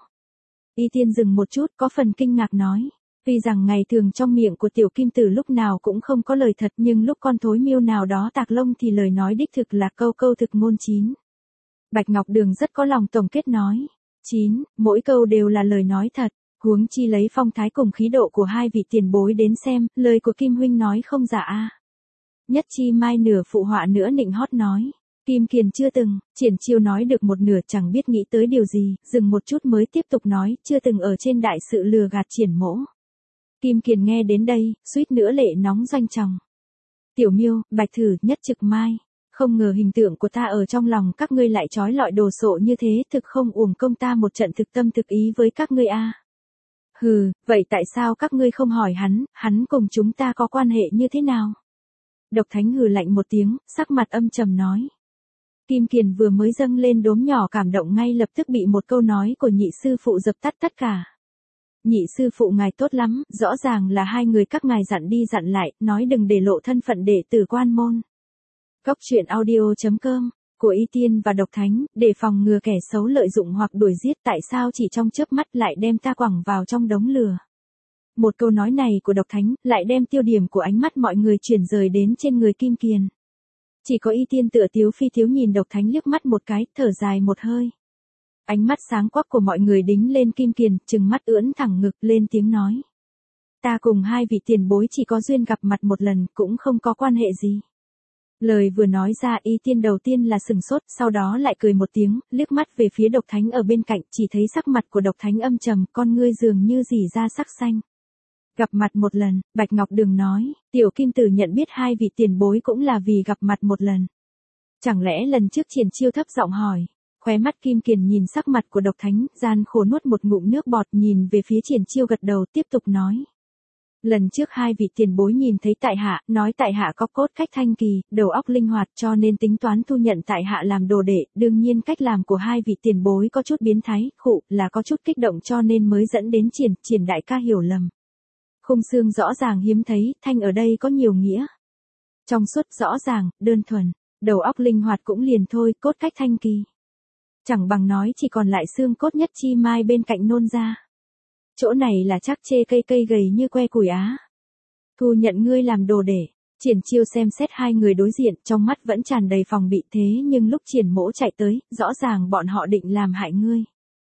Y Tiên dừng một chút, có phần kinh ngạc nói. Tuy rằng ngày thường trong miệng của tiểu Kim tử lúc nào cũng không có lời thật, nhưng lúc con thối miêu nào đó tạc lông thì lời nói đích thực là câu câu thực ngôn chín. Bạch Ngọc Đường rất có lòng tổng kết nói. Chín, mỗi câu đều là lời nói thật, huống chi lấy phong thái cùng khí độ của hai vị tiền bối đến xem, lời của Kim huynh nói không giả Nhất Chi Mai nửa phụ họa nửa nịnh hót nói. Kim Kiền chưa từng, Triển Chiêu nói được một nửa chẳng biết nghĩ tới điều gì, dừng một chút mới tiếp tục nói, chưa từng ở trên đại sự lừa gạt Triển mỗ. Kim Kiền nghe đến đây, suýt nữa lệ nóng doanh tròng. Tiểu Miêu, Bạch Thử, Nhất Trực Mai, không ngờ hình tượng của ta ở trong lòng các ngươi lại trói lọi đồ sộ như thế, thực không uổng công ta một trận thực tâm thực ý với các ngươi Hừ, vậy tại sao các ngươi không hỏi hắn cùng chúng ta có quan hệ như thế nào? Độc Thánh hừ lạnh một tiếng, sắc mặt âm trầm nói. Kim Kiền vừa mới dâng lên đốm nhỏ cảm động ngay lập tức bị một câu nói của nhị sư phụ dập tắt tất cả. Nhị sư phụ ngài tốt lắm, rõ ràng là hai người các ngài dặn đi dặn lại, nói đừng để lộ thân phận đệ tử quan môn. Cốc truyện audio.com, của Y Tiên và Độc Thánh, để phòng ngừa kẻ xấu lợi dụng hoặc đuổi giết, tại sao chỉ trong chớp mắt lại đem ta quẳng vào trong đống lửa. Một câu nói này của Độc Thánh, lại đem tiêu điểm của ánh mắt mọi người chuyển rời đến trên người Kim Kiền. Chỉ có Y Tiên tựa tiếu phi tiếu nhìn Độc Thánh liếc mắt một cái, thở dài một hơi. Ánh mắt sáng quắc của mọi người đính lên Kim Kiền, trừng mắt ưỡn thẳng ngực lên tiếng nói. Ta cùng hai vị tiền bối chỉ có duyên gặp mặt một lần, cũng không có quan hệ gì. Lời vừa nói ra Y Tiên đầu tiên là sừng sốt, sau đó lại cười một tiếng, liếc mắt về phía Độc Thánh ở bên cạnh, chỉ thấy sắc mặt của Độc Thánh âm trầm, con ngươi dường như rỉ ra sắc xanh. Gặp mặt một lần, Bạch Ngọc Đường nói, tiểu Kim tử nhận biết hai vị tiền bối cũng là vì gặp mặt một lần. Chẳng lẽ lần trước Triển Chiêu thấp giọng hỏi. Khóe mắt Kim Kiền nhìn sắc mặt của Độc Thánh, gian khổ nuốt một ngụm nước bọt, nhìn về phía Triển Chiêu gật đầu tiếp tục nói. Lần trước hai vị tiền bối nhìn thấy tại hạ, nói tại hạ có cốt cách thanh kỳ, đầu óc linh hoạt cho nên tính toán thu nhận tại hạ làm đồ đệ, đương nhiên cách làm của hai vị tiền bối có chút biến thái, là có chút kích động cho nên mới dẫn đến Triển đại ca hiểu lầm. Khung xương rõ ràng hiếm thấy, thanh ở đây có nhiều nghĩa. Trong suốt rõ ràng, đơn thuần, đầu óc linh hoạt cũng liền thôi, cốt cách thanh kỳ. Chẳng bằng nói chỉ còn lại xương cốt Nhất Chi Mai bên cạnh nôn ra. Chỗ này là chắc chê cây cây gầy như que củi á. Thu nhận ngươi làm đồ để. Triển Chiêu xem xét hai người đối diện, trong mắt vẫn tràn đầy phòng bị, thế nhưng lúc Triển Mỗ chạy tới, rõ ràng bọn họ định làm hại ngươi.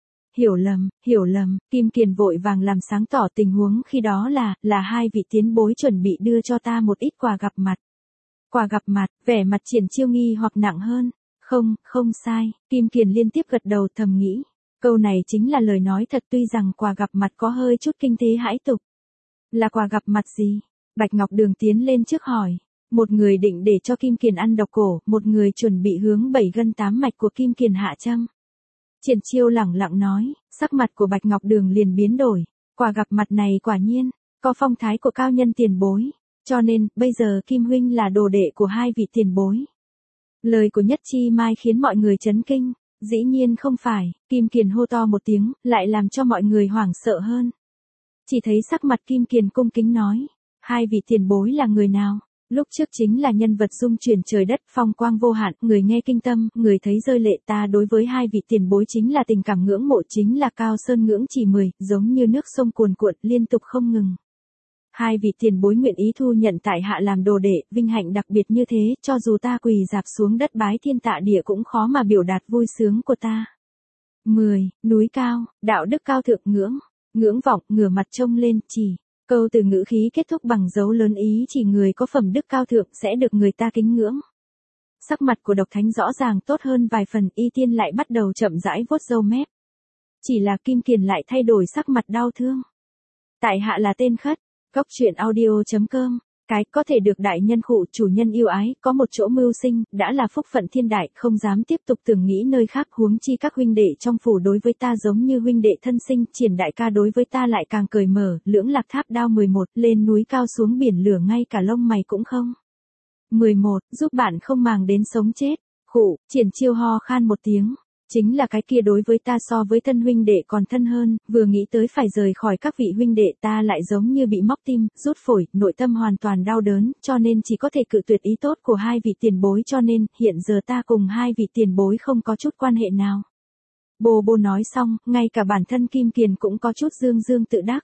Hiểu lầm, Kim Kiền vội vàng làm sáng tỏ tình huống khi đó là hai vị tiến bối chuẩn bị đưa cho ta một ít quà gặp mặt. Quà gặp mặt, vẻ mặt Triển Chiêu nghi hoặc nặng hơn. Không sai, Kim Kiền liên tiếp gật đầu thầm nghĩ. Câu này chính là lời nói thật, tuy rằng quà gặp mặt có hơi chút kinh thế hãi tục. Là quà gặp mặt gì? Bạch Ngọc Đường tiến lên trước hỏi. Một người định để cho Kim Kiền ăn độc cổ, một người chuẩn bị hướng 7 gân 8 mạch của Kim Kiền hạ châm. Triển Chiêu lẳng lặng nói, sắc mặt của Bạch Ngọc Đường liền biến đổi. Quà gặp mặt này quả nhiên, có phong thái của cao nhân tiền bối. Cho nên, bây giờ Kim Huynh là đồ đệ của hai vị tiền bối. Lời của Nhất Chi Mai khiến mọi người chấn kinh. Dĩ nhiên không phải, Kim Kiền hô to một tiếng, lại làm cho mọi người hoảng sợ hơn. Chỉ thấy sắc mặt Kim Kiền cung kính nói, hai vị tiền bối là người nào? Lúc trước chính là nhân vật dung chuyển trời đất, phong quang vô hạn, người nghe kinh tâm, người thấy rơi lệ, ta đối với hai vị tiền bối chính là tình cảm ngưỡng mộ, chính là cao sơn ngưỡng chỉ 10, giống như nước sông cuồn cuộn liên tục không ngừng. Hai vị tiền bối nguyện ý thu nhận tại hạ làm đồ đệ, vinh hạnh đặc biệt như thế, cho dù ta quỳ dạp xuống đất bái thiên tạ địa cũng khó mà biểu đạt vui sướng của ta. 10. Núi cao, đạo đức cao thượng ngưỡng vọng, ngửa mặt trông lên, chỉ. Câu từ ngữ khí kết thúc bằng dấu lớn ý chỉ người có phẩm đức cao thượng sẽ được người ta kính ngưỡng. Sắc mặt của Độc Thánh rõ ràng tốt hơn vài phần, Y Tiên lại bắt đầu chậm rãi vuốt râu mép. Chỉ là Kim Kiền lại thay đổi sắc mặt đau thương. Tại hạ là tên Khất. Góc truyện audio.com, cái có thể được đại nhân khụ chủ nhân yêu ái, có một chỗ mưu sinh, đã là phúc phận thiên đại, không dám tiếp tục tưởng nghĩ nơi khác, huống chi các huynh đệ trong phủ đối với ta giống như huynh đệ thân sinh, Triển đại ca đối với ta lại càng cởi mở, Lưỡng Lạc Tháp đao 11, lên núi cao xuống biển lửa ngay cả lông mày cũng không. 11, giúp bạn không màng đến sống chết. Khụ, Triển Chiêu ho khan một tiếng. Chính là cái kia đối với ta so với thân huynh đệ còn thân hơn, vừa nghĩ tới phải rời khỏi các vị huynh đệ ta lại giống như bị móc tim, rút phổi, nội tâm hoàn toàn đau đớn, cho nên chỉ có thể cự tuyệt ý tốt của hai vị tiền bối, cho nên, hiện giờ ta cùng hai vị tiền bối không có chút quan hệ nào. Bô nói xong, ngay cả bản thân Kim Kiền cũng có chút dương tự đắc.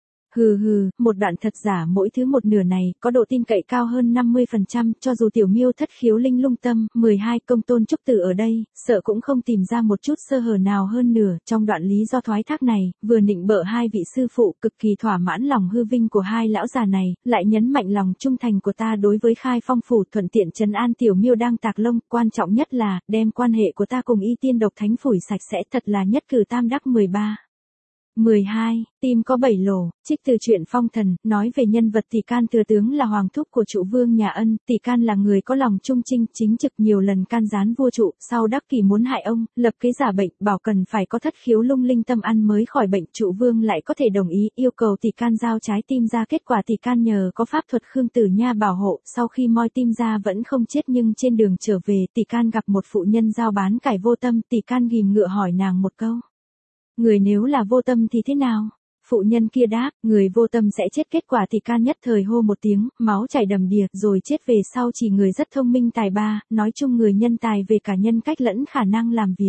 Hừ, một đoạn thật giả mỗi thứ một nửa này, có độ tin cậy cao hơn 50%, cho dù tiểu miêu thất khiếu linh lung tâm, 12 công tôn trúc tử ở đây, sợ cũng không tìm ra một chút sơ hở nào hơn nửa, trong đoạn lý do thoái thác này, vừa nịnh bợ hai vị sư phụ, cực kỳ thỏa mãn lòng hư vinh của hai lão già này, lại nhấn mạnh lòng trung thành của ta đối với Khai Phong phủ, thuận tiện trấn an tiểu miêu đang tạc lông, quan trọng nhất là, đem quan hệ của ta cùng Y Tiên Độc Thánh phủi sạch sẽ, thật là nhất cử tam đắc. 13. 12. Tim có 7 lỗ, trích từ truyện Phong Thần, nói về nhân vật Tỷ Can thừa tướng là hoàng thúc của trụ vương nhà Ân, Tỷ Can là người có lòng trung trinh, chính trực, nhiều lần can gián vua trụ, sau đắc kỷ muốn hại ông, lập kế giả bệnh, bảo cần phải có thất khiếu lung linh tâm ăn mới khỏi bệnh, trụ vương lại có thể đồng ý, yêu cầu Tỷ Can giao trái tim ra, kết quả Tỷ Can nhờ có pháp thuật Khương Tử Nha bảo hộ, sau khi moi tim ra vẫn không chết, nhưng trên đường trở về, Tỷ Can gặp một phụ nhân giao bán cải vô tâm, Tỷ Can ghìm ngựa hỏi nàng một câu. Người nếu là vô tâm thì thế nào? Phụ nhân kia đáp, người vô tâm sẽ chết, kết quả Tỷ Can nhất thời hô một tiếng, máu chảy đầm đìa, rồi chết về sau. Chỉ người rất thông minh tài ba, nói chung người nhân tài về cả nhân cách lẫn khả năng làm việc.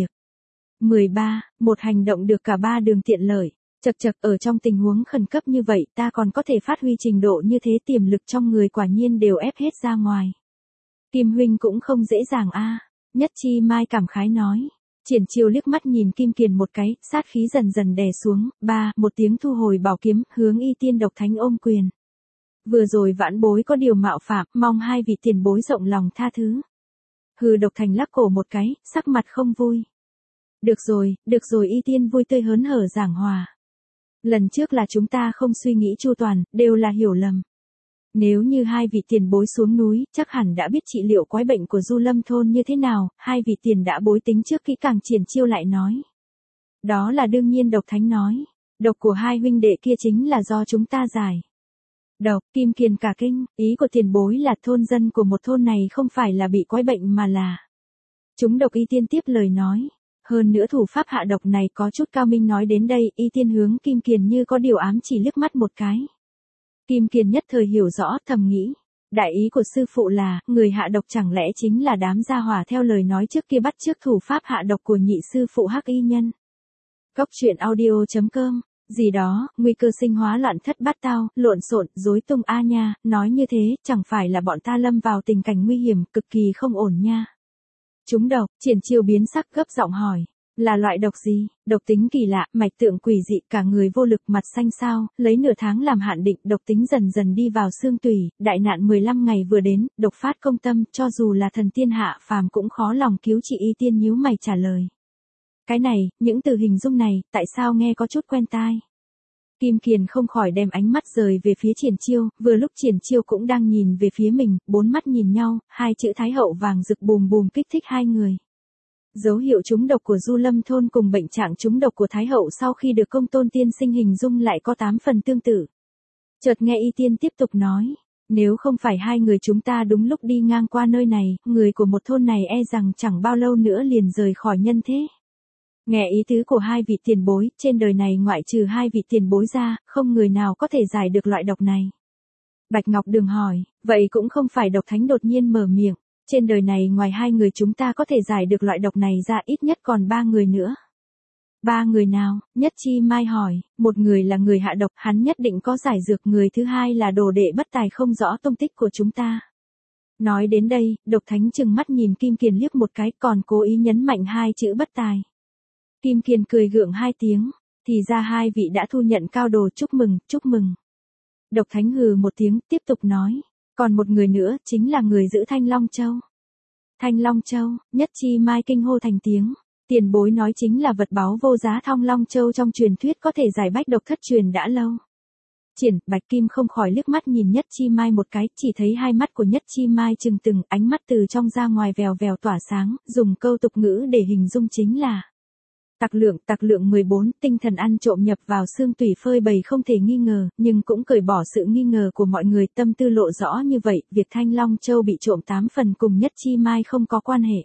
13. Một hành động được cả ba đường tiện lợi. Chật, ở trong tình huống khẩn cấp như vậy ta còn có thể phát huy trình độ như thế, tiềm lực trong người quả nhiên đều ép hết ra ngoài. Kim huynh cũng không dễ dàng a. Nhất Chi Mai cảm khái nói. Triển Chiêu liếc mắt nhìn Kim Kiền một cái, sát khí dần dần đè xuống, một tiếng thu hồi bảo kiếm, hướng Y Tiên Độc Thánh ôm quyền. Vừa rồi vãn bối có điều mạo phạm, mong hai vị tiền bối rộng lòng tha thứ. Hừ, Độc Thành lắc cổ một cái, sắc mặt không vui. Được rồi, Y Tiên vui tươi hớn hở giảng hòa. Lần trước là chúng ta không suy nghĩ chu toàn, đều là hiểu lầm. Nếu như hai vị tiền bối xuống núi, chắc hẳn đã biết trị liệu quái bệnh của Du Lâm thôn như thế nào, hai vị tiền đã bối tính trước kỹ càng. Triển Chiêu lại nói. Đó là đương nhiên. Độc Thánh nói. Độc của hai huynh đệ kia chính là do chúng ta giải. Độc, Kim Kiền cả kinh, ý của tiền bối là thôn dân của một thôn này không phải là bị quái bệnh mà là chúng độc. Y Tiên tiếp lời nói. Hơn nữa thủ pháp hạ độc này có chút cao minh. Nói đến đây, Y Tiên hướng Kim Kiền như có điều ám chỉ liếc mắt một cái. Kim Kiền nhất thời hiểu rõ, thầm nghĩ. Đại ý của sư phụ là, người hạ độc chẳng lẽ chính là đám gia hỏa theo lời nói trước kia bắt chước thủ pháp hạ độc của nhị sư phụ Hắc Y Nhân. Góc truyện audio.com Gì đó, nguy cơ sinh hóa loạn thất bát tao, lộn xộn, rối tung a nha, nói như thế, chẳng phải là bọn ta lâm vào tình cảnh nguy hiểm, cực kỳ không ổn nha. Trúng độc, Triển Chiêu biến sắc gấp giọng hỏi. Là loại độc gì? Độc tính kỳ lạ, mạch tượng quỷ dị, cả người vô lực, mặt xanh xao, lấy nửa tháng làm hạn định, độc tính dần dần đi vào xương tủy, đại nạn 15 ngày vừa đến, độc phát công tâm, cho dù là thần tiên hạ phàm cũng khó lòng cứu trị. Y Tiên nhíu mày trả lời. Cái này, những từ hình dung này, tại sao nghe có chút quen tai? Kim Kiền không khỏi đem ánh mắt rời về phía Triển Chiêu, vừa lúc Triển Chiêu cũng đang nhìn về phía mình, bốn mắt nhìn nhau, hai chữ Thái hậu vàng rực bùm bùm kích thích hai người. Dấu hiệu trúng độc của Du Lâm thôn cùng bệnh trạng trúng độc của Thái hậu sau khi được Công Tôn tiên sinh hình dung lại có 8 phần tương tự. Chợt nghe Y Tiên tiếp tục nói, nếu không phải hai người chúng ta đúng lúc đi ngang qua nơi này, người của một thôn này e rằng chẳng bao lâu nữa liền rời khỏi nhân thế. Nghe ý tứ của hai vị tiền bối, trên đời này ngoại trừ hai vị tiền bối ra, không người nào có thể giải được loại độc này. Bạch Ngọc Đường hỏi, vậy cũng không phải Độc Thánh đột nhiên mở miệng, trên đời này ngoài hai người chúng ta có thể giải được loại độc này ra ít nhất còn 3 người nữa. 3 người nào? Nhất Chi Mai hỏi, một người là người hạ độc, hắn nhất định có giải dược, người thứ hai là đồ đệ bất tài không rõ tung tích của chúng ta. Nói đến đây, Độc Thánh trừng mắt nhìn Kim Kiền liếc một cái, còn cố ý nhấn mạnh hai chữ bất tài. Kim Kiền cười gượng 2 tiếng, thì ra hai vị đã thu nhận cao đồ, chúc mừng, chúc mừng. Độc Thánh hừ một tiếng, tiếp tục nói, còn một người nữa, chính là người giữ Thanh Long Châu. Thanh Long Châu, Nhất Chi Mai kinh hô thành tiếng, tiền bối nói chính là vật báu vô giá Thanh Long Châu trong truyền thuyết có thể giải bách độc thất truyền đã lâu. Triển, Bạch Kim không khỏi liếc mắt nhìn Nhất Chi Mai một cái, chỉ thấy hai mắt của Nhất Chi Mai trừng từng, ánh mắt từ trong ra ngoài vèo vèo tỏa sáng, dùng câu tục ngữ để hình dung chính là tặc lượng 14, tinh thần ăn trộm nhập vào xương tủy phơi bày không thể nghi ngờ, nhưng cũng cởi bỏ sự nghi ngờ của mọi người, tâm tư lộ rõ như vậy, việc Thanh Long Châu bị trộm 8 phần cùng Nhất Chi Mai không có quan hệ.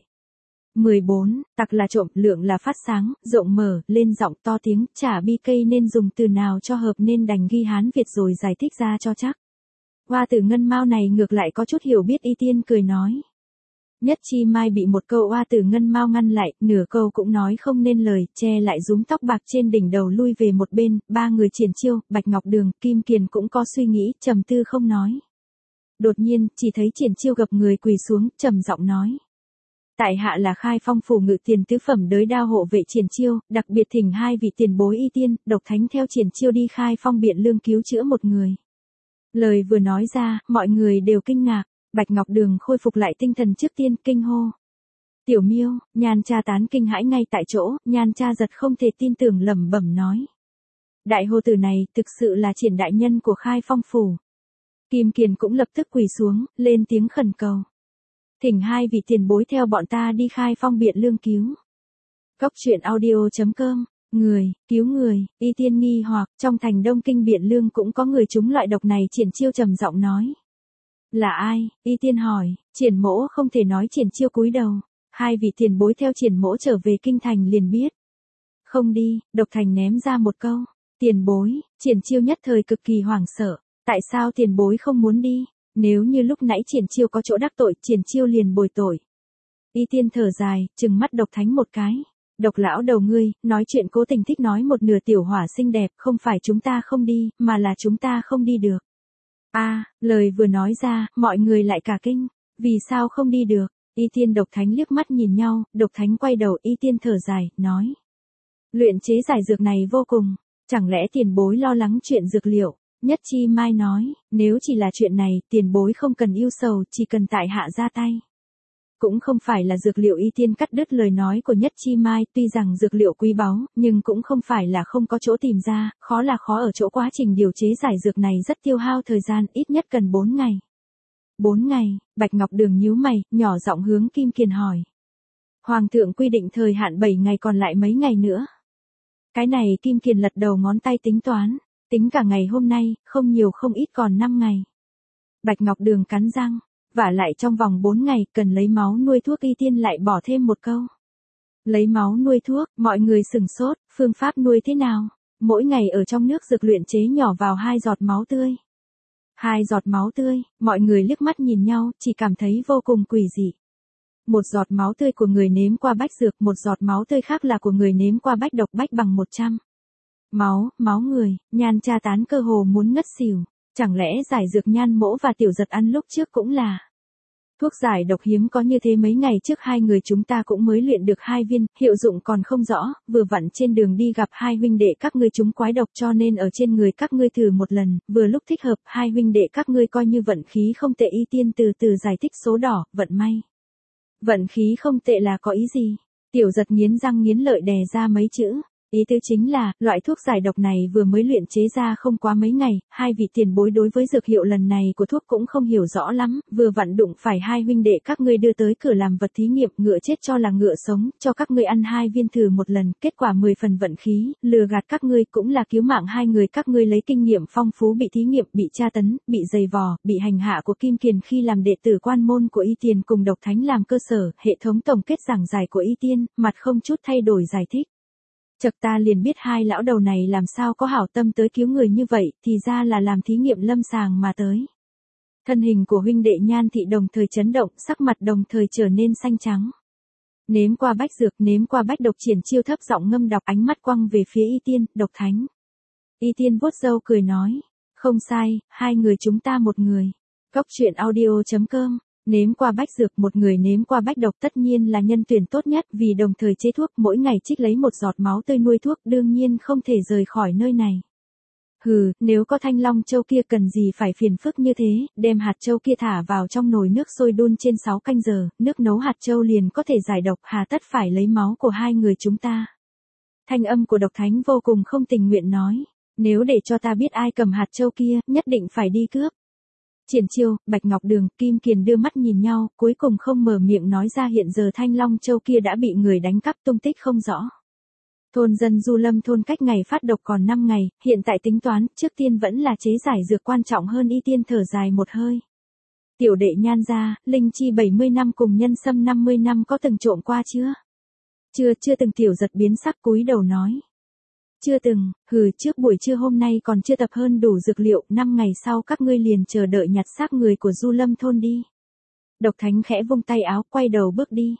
14, tặc là trộm, lượng là phát sáng, rộng mở, lên giọng to tiếng, chả bi cây nên dùng từ nào cho hợp nên đành ghi Hán Việt rồi giải thích ra cho chắc. Hoa tử ngân mao này ngược lại có chút hiểu biết. Y Tiên cười nói. Nhất Chi Mai bị một câu oa tử ngân mao ngăn lại, nửa câu cũng nói không nên lời, che lại rúm tóc bạc trên đỉnh đầu lui về một bên, 3 người Triển Chiêu, Bạch Ngọc Đường, Kim Kiền cũng có suy nghĩ, trầm tư không nói. Đột nhiên, chỉ thấy Triển Chiêu gập người quỳ xuống, trầm giọng nói. Tại hạ là Khai Phong phủ ngự tiền tứ phẩm đới đao hộ vệ Triển Chiêu, đặc biệt thỉnh hai vị tiền bối Y Tiên, Độc Thánh theo Triển Chiêu đi Khai Phong Biện Lương cứu chữa một người. Lời vừa nói ra, mọi người đều kinh ngạc. Bạch Ngọc Đường khôi phục lại tinh thần trước tiên, kinh hô. Tiểu Miêu, Nhan cha tán kinh hãi ngay tại chỗ, Nhan cha giật không thể tin tưởng lẩm bẩm nói. Đại hồ tử này thực sự là Triển đại nhân của Khai Phong phủ. Kim Kiền cũng lập tức quỳ xuống, lên tiếng khẩn cầu. Thỉnh hai vị tiền bối theo bọn ta đi Khai Phong Biện Lương cứu. Cốc truyện audio.com. Người, cứu người, Y Tiên nghi hoặc, trong thành Đông Kinh Biện Lương cũng có người trúng loại độc này. Triển Chiêu trầm giọng nói. Là ai? Y Tiên hỏi. Triển mỗ không thể nói. Triển Chiêu cúi đầu. Hai vị tiền bối theo Triển mỗ trở về kinh thành liền biết. Không đi, Độc Thành ném ra một câu. Tiền bối, Triển Chiêu nhất thời cực kỳ hoảng sợ. Tại sao tiền bối không muốn đi? Nếu như lúc nãy Triển Chiêu có chỗ đắc tội, Triển Chiêu liền bồi tội. Y Tiên thở dài, trừng mắt Độc Thánh một cái. Độc lão đầu ngươi, nói chuyện cố tình thích nói một nửa tiểu hỏa xinh đẹp, không phải chúng ta không đi, mà là chúng ta không đi được. Lời vừa nói ra, mọi người lại cả kinh. Vì sao không đi được? Y Tiên Độc Thánh liếc mắt nhìn nhau, Độc Thánh quay đầu, Y Tiên thở dài, nói. Luyện chế giải dược này vô cùng. Chẳng lẽ tiền bối lo lắng chuyện dược liệu? Nhất Chi Mai nói, nếu chỉ là chuyện này, tiền bối không cần yêu sầu, chỉ cần tại hạ ra tay. Cũng không phải là dược liệu. Y Tiên cắt đứt lời nói của Nhất Chi Mai, tuy rằng dược liệu quý báu, nhưng cũng không phải là không có chỗ tìm ra, khó là khó ở chỗ quá trình điều chế giải dược này rất tiêu hao thời gian, ít nhất cần 4 ngày. 4 ngày, Bạch Ngọc Đường nhíu mày, nhỏ giọng hướng Kim Kiền hỏi. Hoàng thượng quy định thời hạn 7 ngày, còn lại mấy ngày nữa? Cái này Kim Kiền lật đầu ngón tay tính toán, tính cả ngày hôm nay, không nhiều không ít còn 5 ngày. Bạch Ngọc Đường cắn răng. Vả lại trong vòng 4 ngày, cần lấy máu nuôi thuốc. Y Tiên lại bỏ thêm một câu. Lấy máu nuôi thuốc, mọi người sửng sốt, phương pháp nuôi thế nào? Mỗi ngày ở trong nước dược luyện chế nhỏ vào 2 giọt máu tươi. 2 giọt máu tươi, mọi người liếc mắt nhìn nhau, chỉ cảm thấy vô cùng quỷ dị. Một giọt máu tươi của người nếm qua bách dược, một giọt máu tươi khác là của người nếm qua bách độc, bách bằng 100. Máu người, Nhan tra tán cơ hồ muốn ngất xỉu. Chẳng lẽ giải dược Nhan Mỗ và Tiểu Giật ăn lúc trước cũng là thuốc giải độc hiếm có như thế, mấy ngày trước hai người chúng ta cũng mới luyện được 2 viên, hiệu dụng còn không rõ, vừa vặn trên đường đi gặp hai huynh đệ các ngươi chúng quái độc cho nên ở trên người các ngươi thử một lần, vừa lúc thích hợp, hai huynh đệ các ngươi coi như vận khí không tệ. Y Tiên từ từ giải thích số đỏ, vận may. Vận khí không tệ là có ý gì? Tiểu Giật nghiến răng nghiến lợi đè ra mấy chữ. Ý tứ chính là, loại thuốc giải độc này vừa mới luyện chế ra không quá mấy ngày, hai vị tiền bối đối với dược hiệu lần này của thuốc cũng không hiểu rõ lắm, vừa vặn đụng phải hai huynh đệ các ngươi đưa tới cửa làm vật thí nghiệm, ngựa chết cho là ngựa sống, cho các ngươi ăn 2 viên thử một lần, kết quả 10 phần vận khí, lừa gạt các ngươi cũng là cứu mạng hai người các ngươi lấy kinh nghiệm phong phú bị thí nghiệm, bị tra tấn, bị giày vò, bị hành hạ của Kim Kiền khi làm đệ tử quan môn của Y Tiền cùng Độc Thánh làm cơ sở, hệ thống tổng kết giảng giải của Y Tiên, mặt không chút thay đổi giải thích. Chợt ta liền biết hai lão đầu này làm sao có hảo tâm tới cứu người như vậy, thì ra là làm thí nghiệm lâm sàng mà tới. Thân hình của huynh đệ Nhan Thị đồng thời chấn động, sắc mặt đồng thời trở nên xanh trắng. Nếm qua bách dược, nếm qua bách độc, triển chiêu thấp giọng ngâm đọc, ánh mắt quăng về phía Y Tiên, Độc Thánh. Y Tiên vuốt râu cười nói, không sai, hai người chúng ta một người. Góc truyện audio.com. Nếm qua bách dược, một người nếm qua bách độc tất nhiên là nhân tuyển tốt nhất, vì đồng thời chế thuốc, mỗi ngày trích lấy một giọt máu tươi nuôi thuốc, đương nhiên không thể rời khỏi nơi này. Hừ, nếu có Thanh Long Châu kia cần gì phải phiền phức như thế, đem hạt châu kia thả vào trong nồi nước sôi đun trên 6 canh giờ, nước nấu hạt châu liền có thể giải độc, hà tất phải lấy máu của hai người chúng ta. Thanh âm của Độc Thánh vô cùng không tình nguyện nói, nếu để cho ta biết ai cầm hạt châu kia, nhất định phải đi cướp. Triển Chiêu, Bạch Ngọc Đường, Kim Kiền đưa mắt nhìn nhau, cuối cùng không mở miệng nói ra hiện giờ Thanh Long Châu kia đã bị người đánh cắp, tung tích không rõ. Thôn dân Du Lâm thôn cách ngày phát độc còn 5 ngày, hiện tại tính toán, trước tiên vẫn là chế giải dược quan trọng hơn. Y Tiên thở dài một hơi. Tiểu đệ Nhan gia, linh chi 70 năm cùng nhân sâm 50 năm có từng trộm qua chưa? Chưa từng. Tiểu Giật biến sắc cúi đầu nói. Chưa từng, trước buổi trưa hôm nay còn chưa tập hơn đủ dược liệu, 5 ngày sau các ngươi liền chờ đợi nhặt xác người của Du Lâm thôn đi. Độc Thánh khẽ vung tay áo, quay đầu bước đi.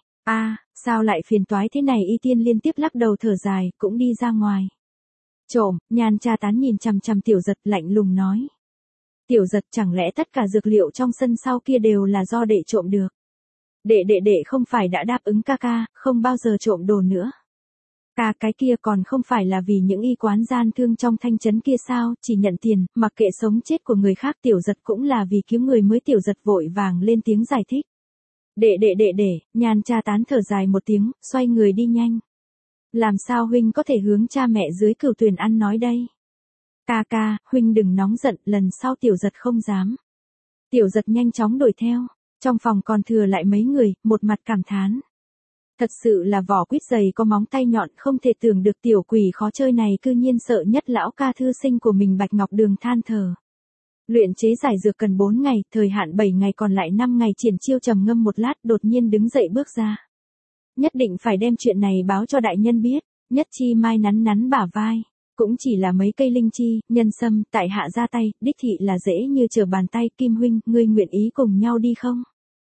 Sao lại phiền toái thế này? Y Tiên liên tiếp lắc đầu thở dài, cũng đi ra ngoài. Trộm, Nhan tra tán nhìn chằm chằm Tiểu Giật lạnh lùng nói. Tiểu Giật, chẳng lẽ tất cả dược liệu trong sân sau kia đều là do đệ trộm được? Đệ không phải đã đáp ứng ca, không bao giờ trộm đồ nữa. Cái kia còn không phải là vì những y quán gian thương trong Thanh trấn kia sao, chỉ nhận tiền, mặc kệ sống chết của người khác. Tiểu Giật cũng là vì cứu người mới. Tiểu Giật vội vàng lên tiếng giải thích. Đệ, Nhan tra tán thở dài một tiếng, xoay người đi nhanh. Làm sao huynh có thể hướng cha mẹ dưới Cửu Tuyền ăn nói đây? Ca, huynh đừng nóng giận, lần sau Tiểu Giật không dám. Tiểu Giật nhanh chóng đuổi theo, trong phòng còn thừa lại mấy người, một mặt cảm thán. Thật sự là vỏ quýt dày có móng tay nhọn, không thể tưởng được tiểu quỷ khó chơi này cư nhiên sợ nhất lão ca thư sinh của mình. Bạch Ngọc Đường than thở. Luyện chế giải dược cần 4 ngày, thời hạn 7 ngày còn lại 5 ngày. Triển Chiêu trầm ngâm một lát, đột nhiên đứng dậy bước ra. Nhất định phải đem chuyện này báo cho đại nhân biết. Nhất Chi Mai nắn bả vai. Cũng chỉ là mấy cây linh chi, nhân sâm, tại hạ ra tay, đích thị là dễ như trở bàn tay. Kim huynh, ngươi nguyện ý cùng nhau đi không?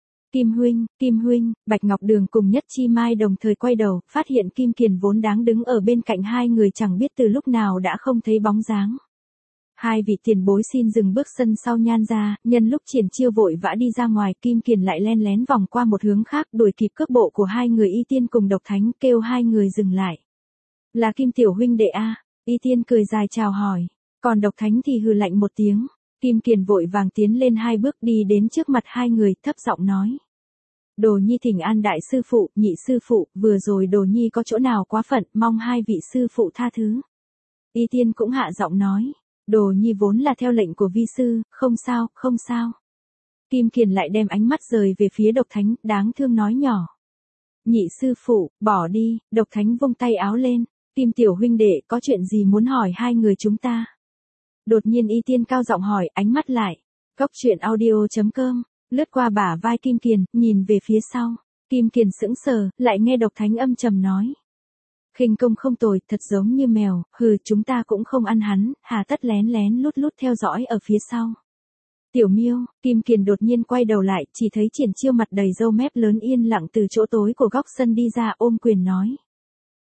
Kim huynh, Bạch Ngọc Đường cùng Nhất Chi Mai đồng thời quay đầu, phát hiện Kim Kiền vốn đáng đứng ở bên cạnh hai người chẳng biết từ lúc nào đã không thấy bóng dáng. Hai vị tiền bối xin dừng bước sân sau Nhan gia. Nhân lúc Triển Chiêu vội vã đi ra ngoài, Kim Kiền lại len lén vòng qua một hướng khác, đuổi kịp cước bộ của hai người. Y Tiên cùng Độc Thánh kêu hai người dừng lại. Là Kim tiểu huynh đệ a? Y Tiên cười dài chào hỏi, còn Độc Thánh thì hừ lạnh một tiếng. Kim Kiền vội vàng tiến lên 2 bước đi đến trước mặt hai người, thấp giọng nói. Đồ Nhi thỉnh an đại sư phụ, nhị sư phụ, vừa rồi Đồ Nhi có chỗ nào quá phận, mong hai vị sư phụ tha thứ. Y Tiên cũng hạ giọng nói. Đồ Nhi vốn là theo lệnh của vi sư, không sao. Kim Kiền lại đem ánh mắt rời về phía Độc Thánh, đáng thương nói nhỏ. Nhị sư phụ, bỏ đi. Độc Thánh vung tay áo lên. Kim tiểu huynh đệ, có chuyện gì muốn hỏi hai người chúng ta? Đột nhiên Y Tiên cao giọng hỏi, ánh mắt lại. Góc truyện audio.com, lướt qua bả vai Kim Kiền, nhìn về phía sau. Kim Kiền sững sờ, lại nghe Độc Thánh âm trầm nói. Khinh công không tồi, thật giống như mèo, chúng ta cũng không ăn hắn, hà tất lén lút theo dõi ở phía sau. Tiểu Miêu, Kim Kiền đột nhiên quay đầu lại, chỉ thấy Triển Chiêu mặt đầy râu mép lớn yên lặng từ chỗ tối của góc sân đi ra, ôm quyền nói.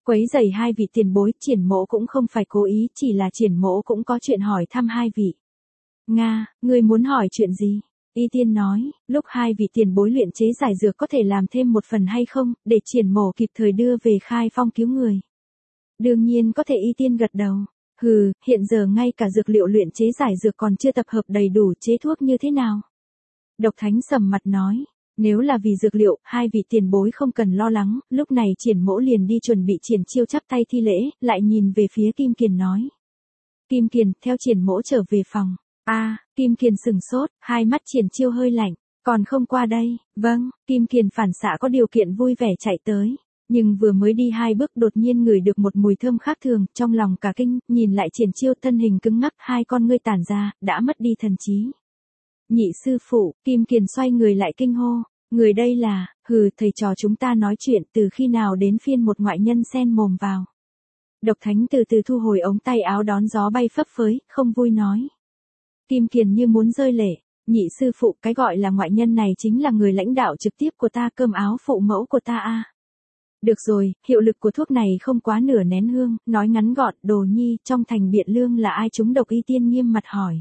Quấy rầy hai vị tiền bối, Triển Mỗ cũng không phải cố ý, chỉ là Triển Mỗ cũng có chuyện hỏi thăm hai vị. Nga, ngươi muốn hỏi chuyện gì? Y Tiên nói, lúc hai vị tiền bối luyện chế giải dược có thể làm thêm một phần hay không, để Triển Mỗ kịp thời đưa về Khai Phong cứu người. Đương nhiên có thể. Y Tiên gật đầu. Hừ, hiện giờ ngay cả dược liệu luyện chế giải dược còn chưa tập hợp đầy đủ, chế thuốc như thế nào? Độc Thánh sầm mặt nói, nếu là vì dược liệu, hai vị tiền bối không cần lo lắng. Lúc này Triển Mỗ liền đi chuẩn bị. Triển Chiêu chắp tay thi lễ, lại nhìn về phía Kim Kiền nói. Kim Kiền, theo Triển Mỗ trở về phòng. Kim Kiền sừng sốt, hai mắt Triển Chiêu hơi lạnh, còn không qua đây. Vâng, Kim Kiền phản xạ có điều kiện vui vẻ chạy tới. Nhưng vừa mới đi hai bước đột nhiên ngửi được một mùi thơm khác thường, trong lòng cả kinh, nhìn lại Triển Chiêu thân hình cứng ngắc, hai con ngươi tản ra, đã mất đi thần trí. Nhị sư phụ, Kim Kiền xoay người lại kinh hô, người đây là, thầy trò chúng ta nói chuyện từ khi nào đến phiên một ngoại nhân xen mồm vào. Độc Thánh từ từ thu hồi ống tay áo đón gió bay phấp phới, không vui nói. Kim Kiền như muốn rơi lệ, nhị sư phụ, cái gọi là ngoại nhân này chính là người lãnh đạo trực tiếp của ta, cơm áo phụ mẫu của ta. Được rồi, hiệu lực của thuốc này không quá nửa nén hương, nói ngắn gọn. Đồ Nhi, trong thành Biện Lương là ai trúng độc? Y Tiên nghiêm mặt hỏi.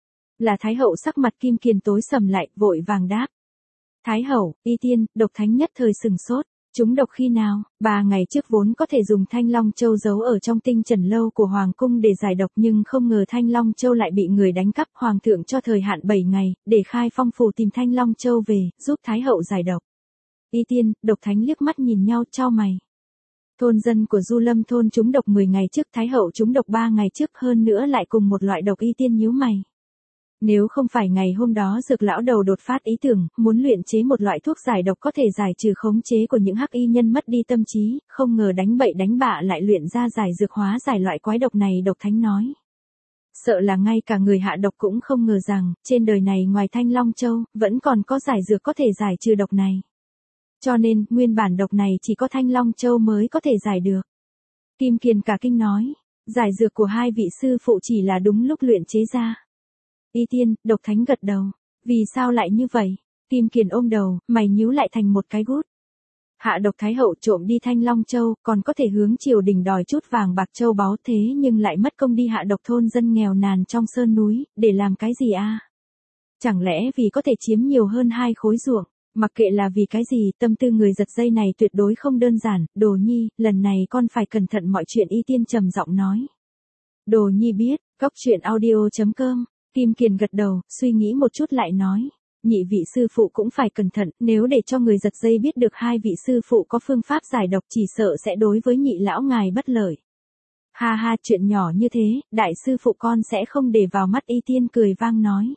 Là Thái Hậu. Sắc mặt Kim Kiền tối sầm lại, vội vàng đáp. Thái Hậu. Y Tiên, Độc Thánh nhất thời sừng sốt. Trúng độc khi nào? 3 ngày trước vốn có thể dùng Thanh Long Châu giấu ở trong tinh trần lâu của Hoàng cung để giải độc, nhưng không ngờ Thanh Long Châu lại bị người đánh cắp. Hoàng thượng cho thời hạn 7 ngày, để Khai Phong phủ tìm Thanh Long Châu về, giúp Thái Hậu giải độc. Y Tiên, Độc Thánh liếc mắt nhìn nhau, chau mày. Thôn dân của Du Lâm thôn trúng độc 10 ngày trước, Thái Hậu trúng độc 3 ngày trước, hơn nữa lại cùng một loại độc. Y Tiên nhíu mày. Nếu không phải ngày hôm đó Dược lão đầu đột phát ý tưởng, muốn luyện chế một loại thuốc giải độc có thể giải trừ khống chế của những hắc y nhân mất đi tâm trí, không ngờ đánh bậy đánh bạ lại luyện ra giải dược hóa giải loại quái độc này. Độc Thánh nói. Sợ là ngay cả người hạ độc cũng không ngờ rằng, trên đời này ngoài Thanh Long Châu, vẫn còn có giải dược có thể giải trừ độc này. Cho nên, nguyên bản độc này chỉ có Thanh Long Châu mới có thể giải được. Kim Kiền cả kinh nói, giải dược của hai vị sư phụ chỉ là đúng lúc luyện chế ra. Y Tiên, Độc Thánh gật đầu. Vì sao lại như vậy? Kim Kiền ôm đầu, mày nhíu lại thành một cái gút. Hạ độc Thái Hậu trộm đi Thanh Long Châu, còn có thể hướng triều đình đòi chút vàng bạc châu báu, thế nhưng lại mất công đi hạ độc thôn dân nghèo nàn trong sơn núi, để làm cái gì Chẳng lẽ vì có thể chiếm nhiều hơn 2 khối ruộng? Mặc kệ là vì cái gì, tâm tư người giật dây này tuyệt đối không đơn giản. Đồ Nhi, lần này con phải cẩn thận mọi chuyện. Y Tiên trầm giọng nói. Đồ Nhi biết. Goctruyện.audio.com. Kim Kiền gật đầu, suy nghĩ một chút lại nói. Nhị vị sư phụ cũng phải cẩn thận, nếu để cho người giật dây biết được hai vị sư phụ có phương pháp giải độc, chỉ sợ sẽ đối với nhị lão ngài bất lợi. Ha ha, chuyện nhỏ như thế, đại sư phụ con sẽ không để vào mắt. Y Tiên cười vang nói.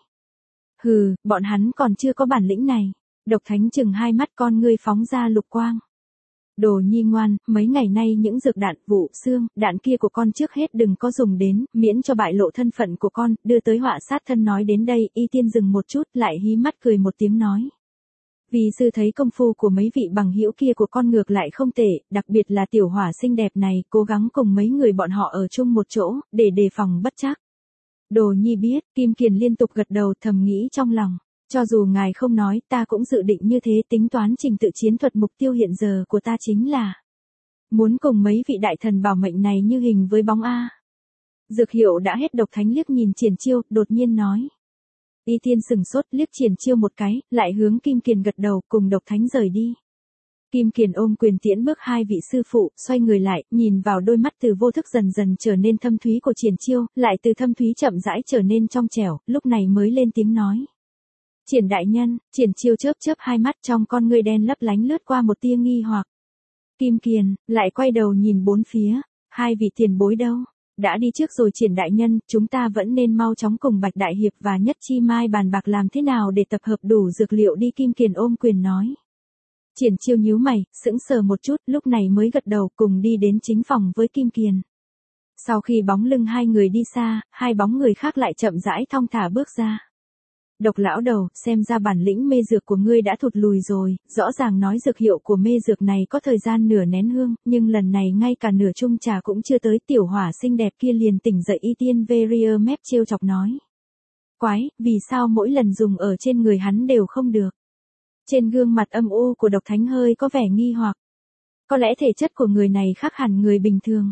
Bọn hắn còn chưa có bản lĩnh này. Độc Thánh chừng hai mắt, con ngươi phóng ra lục quang. Đồ Nhi ngoan, mấy ngày nay những dược đạn, vụ xương, đạn kia của con trước hết đừng có dùng đến, miễn cho bại lộ thân phận của con, đưa tới họa sát thân. Nói đến đây, Y Tiên dừng một chút, lại hí mắt cười một tiếng nói. Vì sư thấy công phu của mấy vị bằng hữu kia của con ngược lại không tệ, đặc biệt là tiểu hỏa xinh đẹp này, cố gắng cùng mấy người bọn họ ở chung một chỗ, để đề phòng bất trắc. Đồ Nhi biết. Kim Kiền liên tục gật đầu, thầm nghĩ trong lòng. Cho dù ngài không nói, ta cũng dự định như thế. Tính toán trình tự chiến thuật, mục tiêu hiện giờ của ta chính là muốn cùng mấy vị đại thần bảo mệnh này như hình với bóng Dược hiệu đã hết. Độc Thánh liếc nhìn Triển Chiêu, đột nhiên nói. Y Tiên sừng sốt, liếc Triển Chiêu một cái, lại hướng Kim Kiền gật đầu, cùng Độc Thánh rời đi. Kim Kiền ôm quyền tiễn bước hai vị sư phụ, xoay người lại, nhìn vào đôi mắt từ vô thức dần dần trở nên thâm thúy của Triển Chiêu, lại từ thâm thúy chậm rãi trở nên trong trẻo, lúc này mới lên tiếng nói. Triển đại nhân. Triển Chiêu chớp chớp hai mắt, trong con ngươi đen lấp lánh lướt qua một tia nghi hoặc. Kim Kiền, lại quay đầu nhìn bốn phía, hai vị tiền bối đâu? Đã đi trước rồi. Triển đại nhân, chúng ta vẫn nên mau chóng cùng Bạch Đại Hiệp và Nhất Chi Mai bàn bạc làm thế nào để tập hợp đủ dược liệu đi. Kim Kiền ôm quyền nói. Triển Chiêu nhíu mày, sững sờ một chút, lúc này mới gật đầu, cùng đi đến chính phòng với Kim Kiền. Sau khi bóng lưng hai người đi xa, hai bóng người khác lại chậm rãi thong thả bước ra. Độc lão đầu, xem ra bản lĩnh mê dược của ngươi đã thụt lùi rồi, rõ ràng nói dược hiệu của mê dược này có thời gian nửa nén hương, nhưng lần này ngay cả nửa chung trà cũng chưa tới. Tiểu hỏa xinh đẹp kia liền tỉnh dậy. Y Tiên Verrier mép trêu chọc nói. Quái, vì sao mỗi lần dùng ở trên người hắn đều không được? Trên gương mặt âm u của Độc Thánh hơi có vẻ nghi hoặc. Có lẽ thể chất của người này khác hẳn người bình thường.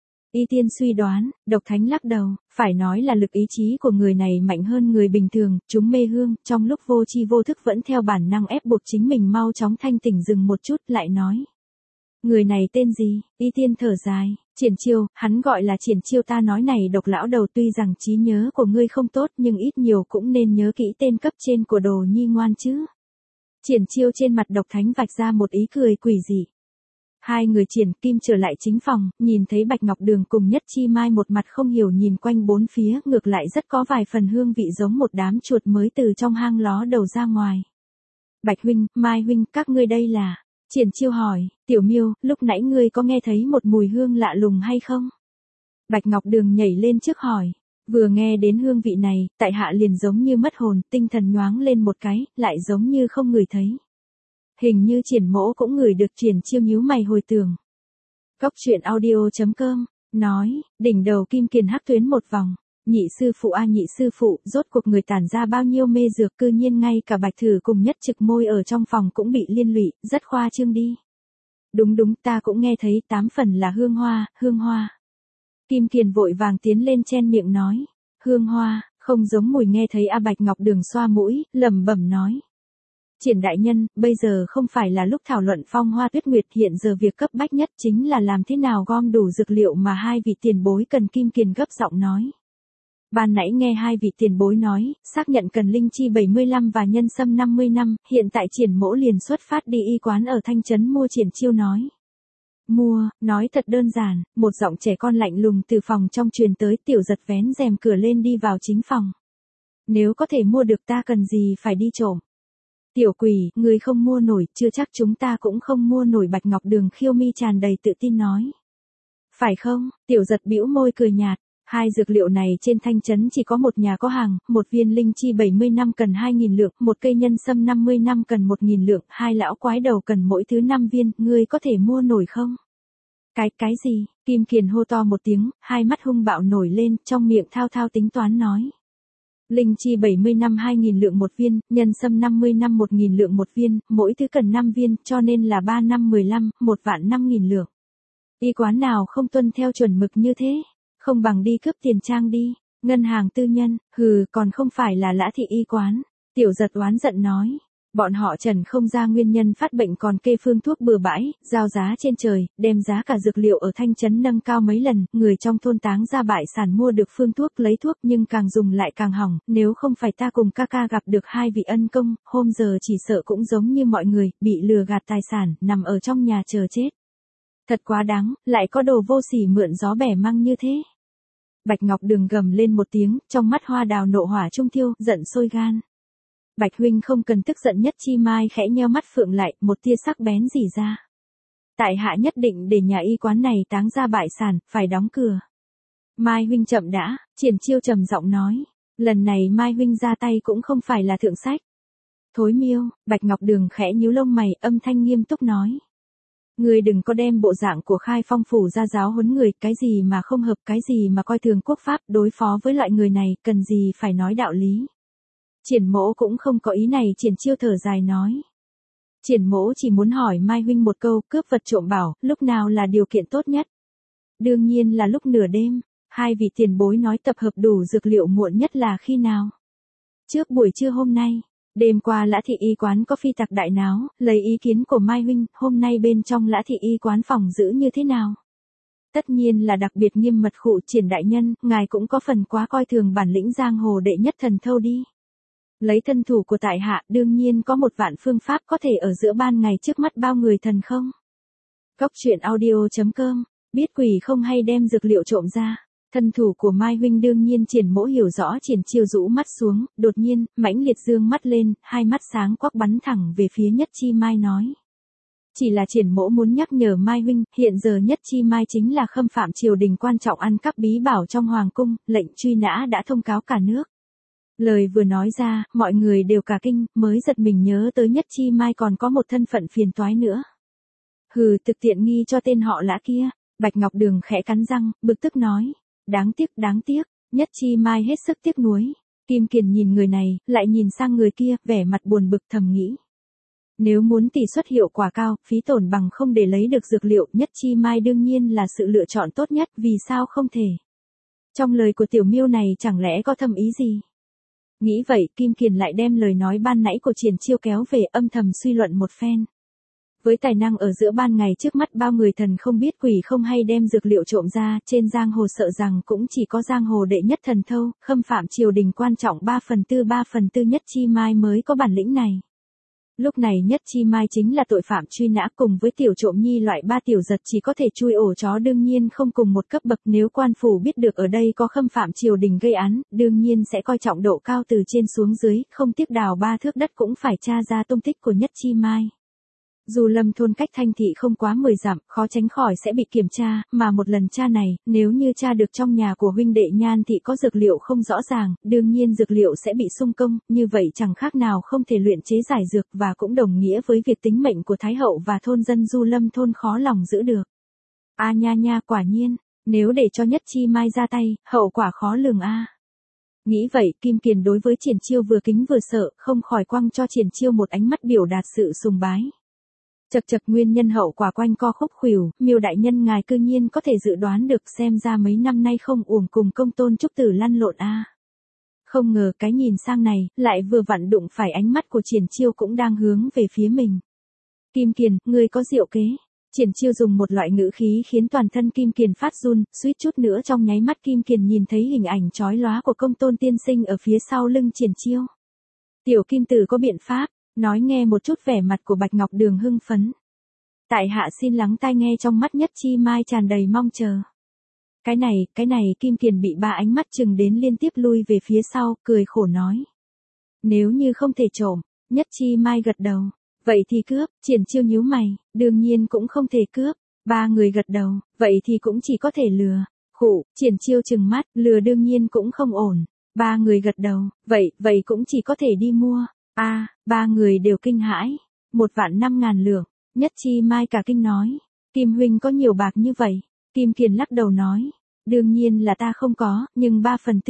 Y Tiên suy đoán, Độc Thánh lắc đầu, phải nói là lực ý chí của người này mạnh hơn người bình thường, chúng mê hương, trong lúc vô tri vô thức vẫn theo bản năng ép buộc chính mình mau chóng thanh tỉnh, dừng một chút lại nói. Người này tên gì? Y Tiên thở dài, Triển Chiêu, hắn gọi là Triển Chiêu. Ta nói này Độc lão đầu, tuy rằng trí nhớ của ngươi không tốt nhưng ít nhiều cũng nên nhớ kỹ tên cấp trên của Đồ Nhi ngoan chứ. Triển Chiêu trên mặt Độc Thánh vạch ra một ý cười quỷ dị. Hai người Triển Kim trở lại chính phòng, nhìn thấy Bạch Ngọc Đường cùng Nhất Chi Mai một mặt không hiểu nhìn quanh bốn phía, ngược lại rất có vài phần hương vị giống một đám chuột mới từ trong hang ló đầu ra ngoài. Bạch huynh, Mai huynh, các ngươi đây là? Triển Chiêu hỏi, Tiểu Miêu, lúc nãy ngươi có nghe thấy một mùi hương lạ lùng hay không? Bạch Ngọc Đường nhảy lên trước hỏi, vừa nghe đến hương vị này, tại hạ liền giống như mất hồn, tinh thần nhoáng lên một cái, lại giống như không ngửi thấy. Hình như Triển mỗ cũng ngửi được. Triển Chiêu nhíu mày hồi tưởng. Cốc truyện audio.com, nói, đỉnh đầu Kim Kiền hắc tuyến một vòng. Nhị sư phụ a nhị sư phụ, rốt cuộc người tản ra bao nhiêu mê dược, cư nhiên ngay cả Bạch Thử cùng Nhất Trực môi ở trong phòng cũng bị liên lụy, rất khoa trương đi. Đúng đúng, ta cũng nghe thấy, 8 phần là hương hoa, hương hoa. Kim Kiền vội vàng tiến lên chen miệng nói, hương hoa, không giống mùi nghe thấy. A Bạch Ngọc Đường xoa mũi, lẩm bẩm nói. Triển đại nhân, bây giờ không phải là lúc thảo luận phong hoa tuyết nguyệt, hiện giờ việc cấp bách nhất chính là làm thế nào gom đủ dược liệu mà hai vị tiền bối cần. Kim Kiền gấp giọng nói. Ban nãy nghe hai vị tiền bối nói, xác nhận cần linh chi 75 và nhân sâm 50 năm, hiện tại Triển mỗ liền xuất phát đi y quán ở Thanh Trấn mua. Triển Chiêu nói. Mua, nói thật đơn giản, một giọng trẻ con lạnh lùng từ phòng trong truyền tới. Tiểu Giật vén rèm cửa lên đi vào chính phòng. Nếu có thể mua được ta cần gì phải đi trộm. Tiểu quỷ, người không mua nổi, chưa chắc chúng ta cũng không mua nổi. Bạch Ngọc Đường khiêu mi tràn đầy tự tin nói. Phải không? Tiểu Giật bĩu môi cười nhạt. Hai dược liệu này trên Thanh Trấn chỉ có một nhà có hàng, một viên linh chi 70 năm cần 2.000 lượng, một cây nhân sâm 50 năm cần 1.000 lượng, hai lão quái đầu cần mỗi thứ 5 viên, ngươi có thể mua nổi không? Cái gì? Kim Kiền hô to một tiếng, hai mắt hung bạo nổi lên, trong miệng thao thao tính toán nói. Linh chi 70 năm 2.000 lượng một viên, nhân sâm 50 năm 1.000 lượng một viên, mỗi thứ cần 5 viên, cho nên là 3 năm 15, 1.000.000 lượng. Y quán nào không tuân theo chuẩn mực như thế? Không bằng đi cướp tiền trang đi, ngân hàng tư nhân, hừ, còn không phải là Lã thị y quán. Tiểu Giật oán giận nói, bọn họ trần không ra nguyên nhân phát bệnh còn kê phương thuốc bừa bãi, giao giá trên trời, đem giá cả dược liệu ở Thanh Trấn nâng cao mấy lần, người trong thôn táng ra bại sản mua được phương thuốc lấy thuốc nhưng càng dùng lại càng hỏng, nếu không phải ta cùng ca ca gặp được hai vị ân công, hôm giờ chỉ sợ cũng giống như mọi người, bị lừa gạt tài sản, nằm ở trong nhà chờ chết. Thật quá đáng, lại có đồ vô sỉ mượn gió bẻ măng như thế. Bạch Ngọc Đường gầm lên một tiếng, trong mắt hoa đào nộ hỏa trung thiêu, giận sôi gan. Bạch huynh không cần tức giận. Nhất Chi Mai khẽ nheo mắt phượng lại, một tia sắc bén rỉ ra. Tại hạ nhất định để nhà y quán này táng ra bại sản, phải đóng cửa. Mai huynh chậm đã, Triển Chiêu trầm giọng nói. Lần này Mai huynh ra tay cũng không phải là thượng sách. Thối miêu, Bạch Ngọc Đường khẽ nhíu lông mày, âm thanh nghiêm túc nói. Người đừng có đem bộ dạng của Khai Phong phủ ra giáo huấn người, cái gì mà không hợp, cái gì mà coi thường quốc pháp, đối phó với loại người này, cần gì phải nói đạo lý. Triển mỗ cũng không có ý này. Triển Chiêu thở dài nói. Triển mỗ chỉ muốn hỏi Mai huynh một câu, cướp vật trộm bảo, lúc nào là điều kiện tốt nhất? Đương nhiên là lúc nửa đêm. Hai vị tiền bối nói tập hợp đủ dược liệu muộn nhất là khi nào? Trước buổi trưa hôm nay. Đêm qua Lã thị y quán có phi tặc đại náo, lấy ý kiến của Mai huynh, hôm nay bên trong Lã thị y quán phòng giữ như thế nào? Tất nhiên là đặc biệt nghiêm mật. Khụ Triển đại nhân, ngài cũng có phần quá coi thường bản lĩnh giang hồ đệ nhất thần thâu đi. Lấy thân thủ của tại hạ, đương nhiên có một vạn phương pháp có thể ở giữa ban ngày trước mắt bao người thần không? Cốc truyện audio.com, biết quỷ không hay đem dược liệu trộm ra. Thân thủ của Mai huynh đương nhiên Triển mỗ hiểu rõ. Triển Chiêu rũ mắt xuống, đột nhiên, mãnh liệt dương mắt lên, hai mắt sáng quắc bắn thẳng về phía Nhất Chi Mai nói. Chỉ là Triển mỗ muốn nhắc nhở Mai huynh, hiện giờ Nhất Chi Mai chính là khâm phạm triều đình quan trọng, ăn cắp bí bảo trong hoàng cung, lệnh truy nã đã thông cáo cả nước. Lời vừa nói ra, mọi người đều cả kinh, mới giật mình nhớ tới Nhất Chi Mai còn có một thân phận phiền toái nữa. Hừ, thực tiện nghi cho tên họ Lã kia. Bạch Ngọc Đường khẽ cắn răng, bực tức nói. Đáng tiếc, Nhất Chi Mai hết sức tiếc nuối. Kim Kiền nhìn người này, lại nhìn sang người kia, vẻ mặt buồn bực thầm nghĩ. Nếu muốn tỷ suất hiệu quả cao, phí tổn bằng không để lấy được dược liệu, Nhất Chi Mai đương nhiên là sự lựa chọn tốt nhất, vì sao không thể. Trong lời của Tiểu Miêu này chẳng lẽ có thâm ý gì? Nghĩ vậy, Kim Kiền lại đem lời nói ban nãy của Triển Chiêu kéo về, âm thầm suy luận một phen. Với tài năng ở giữa ban ngày trước mắt bao người thần không biết quỷ không hay đem dược liệu trộm ra, trên giang hồ sợ rằng cũng chỉ có giang hồ đệ nhất thần thâu, khâm phạm triều đình quan trọng 3/4 Nhất Chi Mai mới có bản lĩnh này. Lúc này Nhất Chi Mai chính là tội phạm truy nã, cùng với tiểu trộm nhi loại 3 tiểu giật chỉ có thể chui ổ chó, đương nhiên không cùng một cấp bậc. Nếu quan phủ biết được ở đây có khâm phạm triều đình gây án, đương nhiên sẽ coi trọng độ cao từ trên xuống dưới, không tiếc đào 3 thước đất cũng phải tra ra tung tích của Nhất Chi Mai. Dù Lâm thôn cách Thanh thị không quá 10 dặm, khó tránh khỏi sẽ bị kiểm tra, mà một lần tra này, nếu như tra được trong nhà của huynh đệ Nhan thị có dược liệu không rõ ràng, đương nhiên dược liệu sẽ bị xung công, như vậy chẳng khác nào không thể luyện chế giải dược, và cũng đồng nghĩa với việc tính mệnh của Thái hậu và thôn dân Du Lâm thôn khó lòng giữ được. A nha, quả nhiên, nếu để cho Nhất Chi Mai ra tay, hậu quả khó lường a. Nghĩ vậy, Kim Kiền đối với Triển Chiêu vừa kính vừa sợ, không khỏi quăng cho Triển Chiêu một ánh mắt biểu đạt sự sùng bái. Chật nguyên nhân hậu quả quanh co khúc khuỷu, Miêu đại nhân ngài cư nhiên có thể dự đoán được, xem ra mấy năm nay không uổng cùng công tôn trúc tử lăn lộn a. Không ngờ cái nhìn sang này, lại vừa vặn đụng phải ánh mắt của Triển Chiêu cũng đang hướng về phía mình. Kim Kiền, ngươi có diệu kế. Triển Chiêu dùng một loại ngữ khí khiến toàn thân Kim Kiền phát run, suýt chút nữa trong nháy mắt Kim Kiền nhìn thấy hình ảnh chói lóa của công tôn tiên sinh ở phía sau lưng Triển Chiêu. Tiểu Kim Tử có biện pháp. Nói nghe một chút, vẻ mặt của Bạch Ngọc Đường hưng phấn. Tại hạ xin lắng tai nghe, trong mắt Nhất Chi Mai tràn đầy mong chờ. Cái này, Kim Kiền bị 3 ánh mắt chừng đến liên tiếp lui về phía sau, cười khổ nói. Nếu như không thể trộm, Nhất Chi Mai gật đầu. Vậy thì cướp, Triển Chiêu nhíu mày, đương nhiên cũng không thể cướp. 3 người gật đầu, vậy thì cũng chỉ có thể lừa. Khụ, Triển Chiêu trừng mắt, lừa đương nhiên cũng không ổn. 3 người gật đầu, vậy cũng chỉ có thể đi mua. 3 người đều kinh hãi. 1.500.000 lượng. Nhất Chi Mai cả kinh nói. Kim huynh có nhiều bạc như vậy? Kim Kiền lắc đầu nói. Đương nhiên là ta không có, nhưng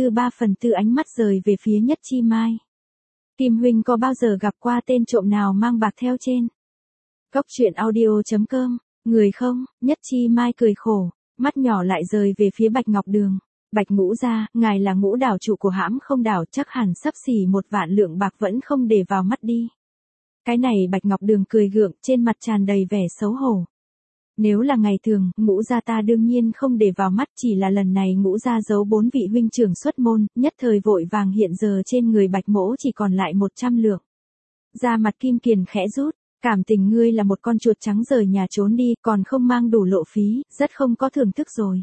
3/4 ánh mắt rời về phía Nhất Chi Mai. Kim huynh có bao giờ gặp qua tên trộm nào mang bạc theo trên? Góc truyện audio.com. Người không? Nhất Chi Mai cười khổ, mắt nhỏ lại rời về phía Bạch Ngọc Đường. Bạch Ngũ gia, ngài là Ngũ đảo chủ của hãm Không đảo, chắc hẳn xấp xỉ 1 vạn lượng bạc vẫn không để vào mắt đi. Cái này Bạch Ngọc Đường cười gượng, trên mặt tràn đầy vẻ xấu hổ. Nếu là ngày thường, Ngũ gia ta đương nhiên không để vào mắt, chỉ là lần này Ngũ gia giấu 4 vị huynh trưởng xuất môn, nhất thời vội vàng, hiện giờ trên người Bạch mỗ chỉ còn lại 100 lượng. Da mặt Kim Kiền khẽ rút, cảm tình ngươi là một con chuột trắng rời nhà trốn đi, còn không mang đủ lộ phí, rất không có thưởng thức rồi.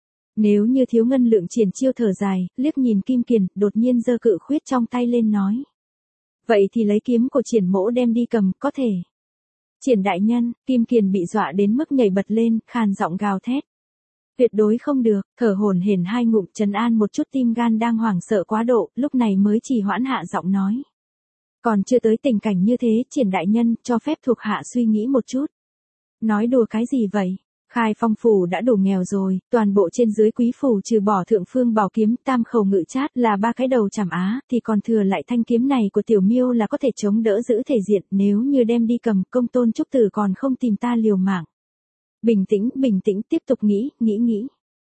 Nếu như thiếu ngân lượng, Triển Chiêu thở dài, liếc nhìn Kim Kiền, đột nhiên giơ cự khuyết trong tay lên nói. Vậy thì lấy kiếm của Triển mỗ đem đi cầm, có thể. Triển đại nhân, Kim Kiền bị dọa đến mức nhảy bật lên, khàn giọng gào thét. Tuyệt đối không được, thở hổn hển 2 ngụm trấn an một chút tim gan đang hoảng sợ quá độ, lúc này mới chỉ hoãn hạ giọng nói. Còn chưa tới tình cảnh như thế, Triển đại nhân, cho phép thuộc hạ suy nghĩ một chút. Nói đùa cái gì vậy? Khai Phong phủ đã đủ nghèo rồi, toàn bộ trên dưới quý phủ trừ bỏ Thượng Phương Bảo kiếm, Tam Khẩu Ngự Trát là 3 cái đầu chảm á, thì còn thừa lại thanh kiếm này của Tiểu Miêu là có thể chống đỡ giữ thể diện, nếu như đem đi cầm, công tôn trúc tử còn không tìm ta liều mạng. Bình tĩnh, tiếp tục nghĩ.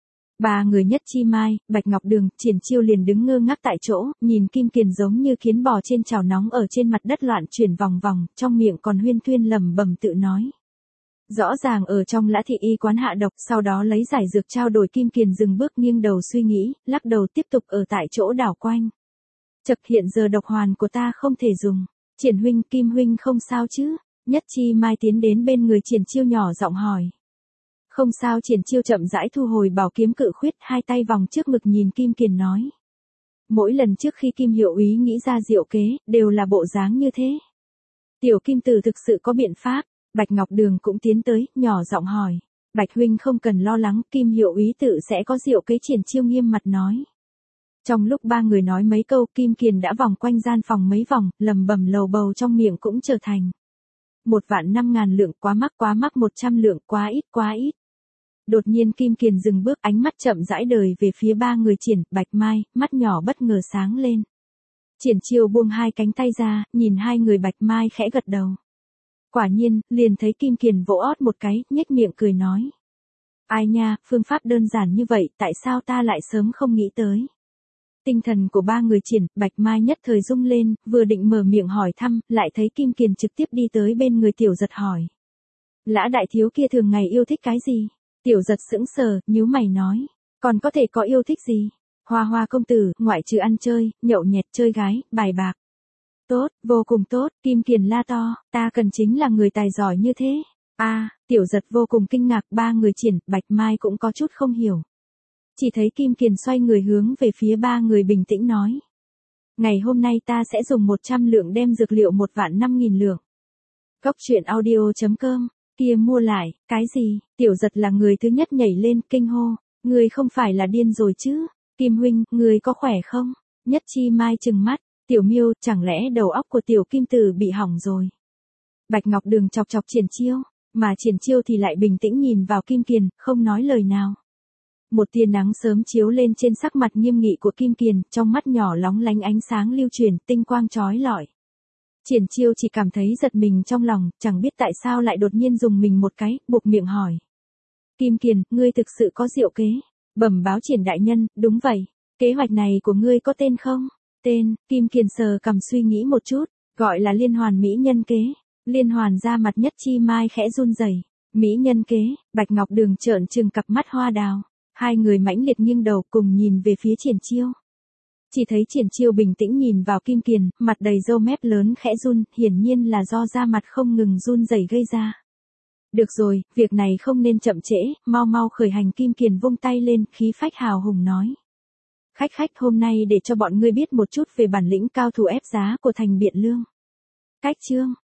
3 người Nhất Chi Mai, Bạch Ngọc Đường, Triển Chiêu liền đứng ngơ ngác tại chỗ, nhìn Kim Kiền giống như kiến bò trên chảo nóng ở trên mặt đất loạn chuyển vòng vòng, trong miệng còn huyên thuyên lẩm bẩm tự nói. Rõ ràng ở trong Lã thị y quán hạ độc, sau đó lấy giải dược trao đổi. Kim Kiền dừng bước nghiêng đầu suy nghĩ, lắc đầu tiếp tục ở tại chỗ đảo quanh. Chậc, hiện giờ độc hoàn của ta không thể dùng. Triển huynh, Kim huynh không sao chứ? Nhất Chi Mai tiến đến bên người Triển Chiêu nhỏ giọng hỏi. Không sao. Triển Chiêu chậm rãi thu hồi bảo kiếm cự khuyết, 2 tay vòng trước ngực nhìn Kim Kiền nói. Mỗi lần trước khi Kim hiệu úy nghĩ ra diệu kế, đều là bộ dáng như thế. Tiểu Kim Tử thực sự có biện pháp. Bạch Ngọc Đường cũng tiến tới, nhỏ giọng hỏi. Bạch huynh không cần lo lắng, Kim hiệu úy tự sẽ có diệu kế. Triển Chiêu nghiêm mặt nói. Trong lúc 3 người nói mấy câu, Kim Kiền đã vòng quanh gian phòng mấy vòng, lầm bầm lầu bầu trong miệng cũng trở thành. 1.500.000 lượng, quá mắc 100 lượng, quá ít. Đột nhiên Kim Kiền dừng bước, ánh mắt chậm rãi đời về phía 3 người Triển, Bạch Mai, mắt nhỏ bất ngờ sáng lên. Triển Chiêu buông 2 cánh tay ra, nhìn 2 người Bạch Mai khẽ gật đầu. Quả nhiên, liền thấy Kim Kiền vỗ ót một cái, nhếch miệng cười nói. Ai nha, phương pháp đơn giản như vậy, tại sao ta lại sớm không nghĩ tới. Tinh thần của ba người Triển, Bạch Mai nhất thời rung lên, vừa định mở miệng hỏi thăm, lại thấy Kim Kiền trực tiếp đi tới bên người Tiểu Giật hỏi. Lã đại thiếu kia thường ngày yêu thích cái gì? Tiểu Giật sững sờ, nhíu mày nói. Còn có thể có yêu thích gì? Hoa Hoa công tử, ngoại trừ ăn chơi, nhậu nhẹt chơi gái, bài bạc. Tốt, vô cùng tốt, Kim Kiền la to, ta cần chính là người tài giỏi như thế. Tiểu Giật vô cùng kinh ngạc, ba người Triển, Bạch Mai cũng có chút không hiểu. Chỉ thấy Kim Kiền xoay người hướng về phía ba người bình tĩnh nói. Ngày hôm nay ta sẽ dùng 100 lượng đem dược liệu 1.500.000 lượng. Cốc truyện audio.com, kia mua lại, cái gì? Tiểu Giật là người thứ nhất nhảy lên, kinh hô. Người không phải là điên rồi chứ? Kim huynh, người có khỏe không? Nhất Chi Mai trừng mắt. Tiểu Miêu, chẳng lẽ đầu óc của Tiểu Kim Tử bị hỏng rồi? Bạch Ngọc Đường chọc chọc Triển Chiêu, mà Triển Chiêu thì lại bình tĩnh nhìn vào Kim Kiền, không nói lời nào. Một tia nắng sớm chiếu lên trên sắc mặt nghiêm nghị của Kim Kiền, trong mắt nhỏ lóng lánh ánh sáng lưu truyền, tinh quang chói lọi. Triển Chiêu chỉ cảm thấy giật mình trong lòng, chẳng biết tại sao lại đột nhiên dùng mình một cái, buộc miệng hỏi. Kim Kiền, ngươi thực sự có diệu kế? Bẩm báo Triển đại nhân, đúng vậy. Kế hoạch này của ngươi có tên không? Tên, Kim Kiền sờ cằm suy nghĩ một chút, gọi là liên hoàn mỹ nhân kế. Liên hoàn ra mặt Nhất Chi Mai khẽ run rẩy. Mỹ nhân kế, Bạch Ngọc Đường trợn trừng cặp mắt hoa đào. Hai người mãnh liệt nghiêng đầu cùng nhìn về phía Triển Chiêu. Chỉ thấy Triển Chiêu bình tĩnh nhìn vào Kim Kiền, mặt đầy râu mép lớn khẽ run, hiển nhiên là do da mặt không ngừng run rẩy gây ra. Được rồi, việc này không nên chậm trễ, mau mau khởi hành. Kim Kiền vung tay lên, khí phách hào hùng nói. Khách hôm nay để cho bọn ngươi biết một chút về bản lĩnh cao thủ ép giá của thành Biện Lương. Cách chương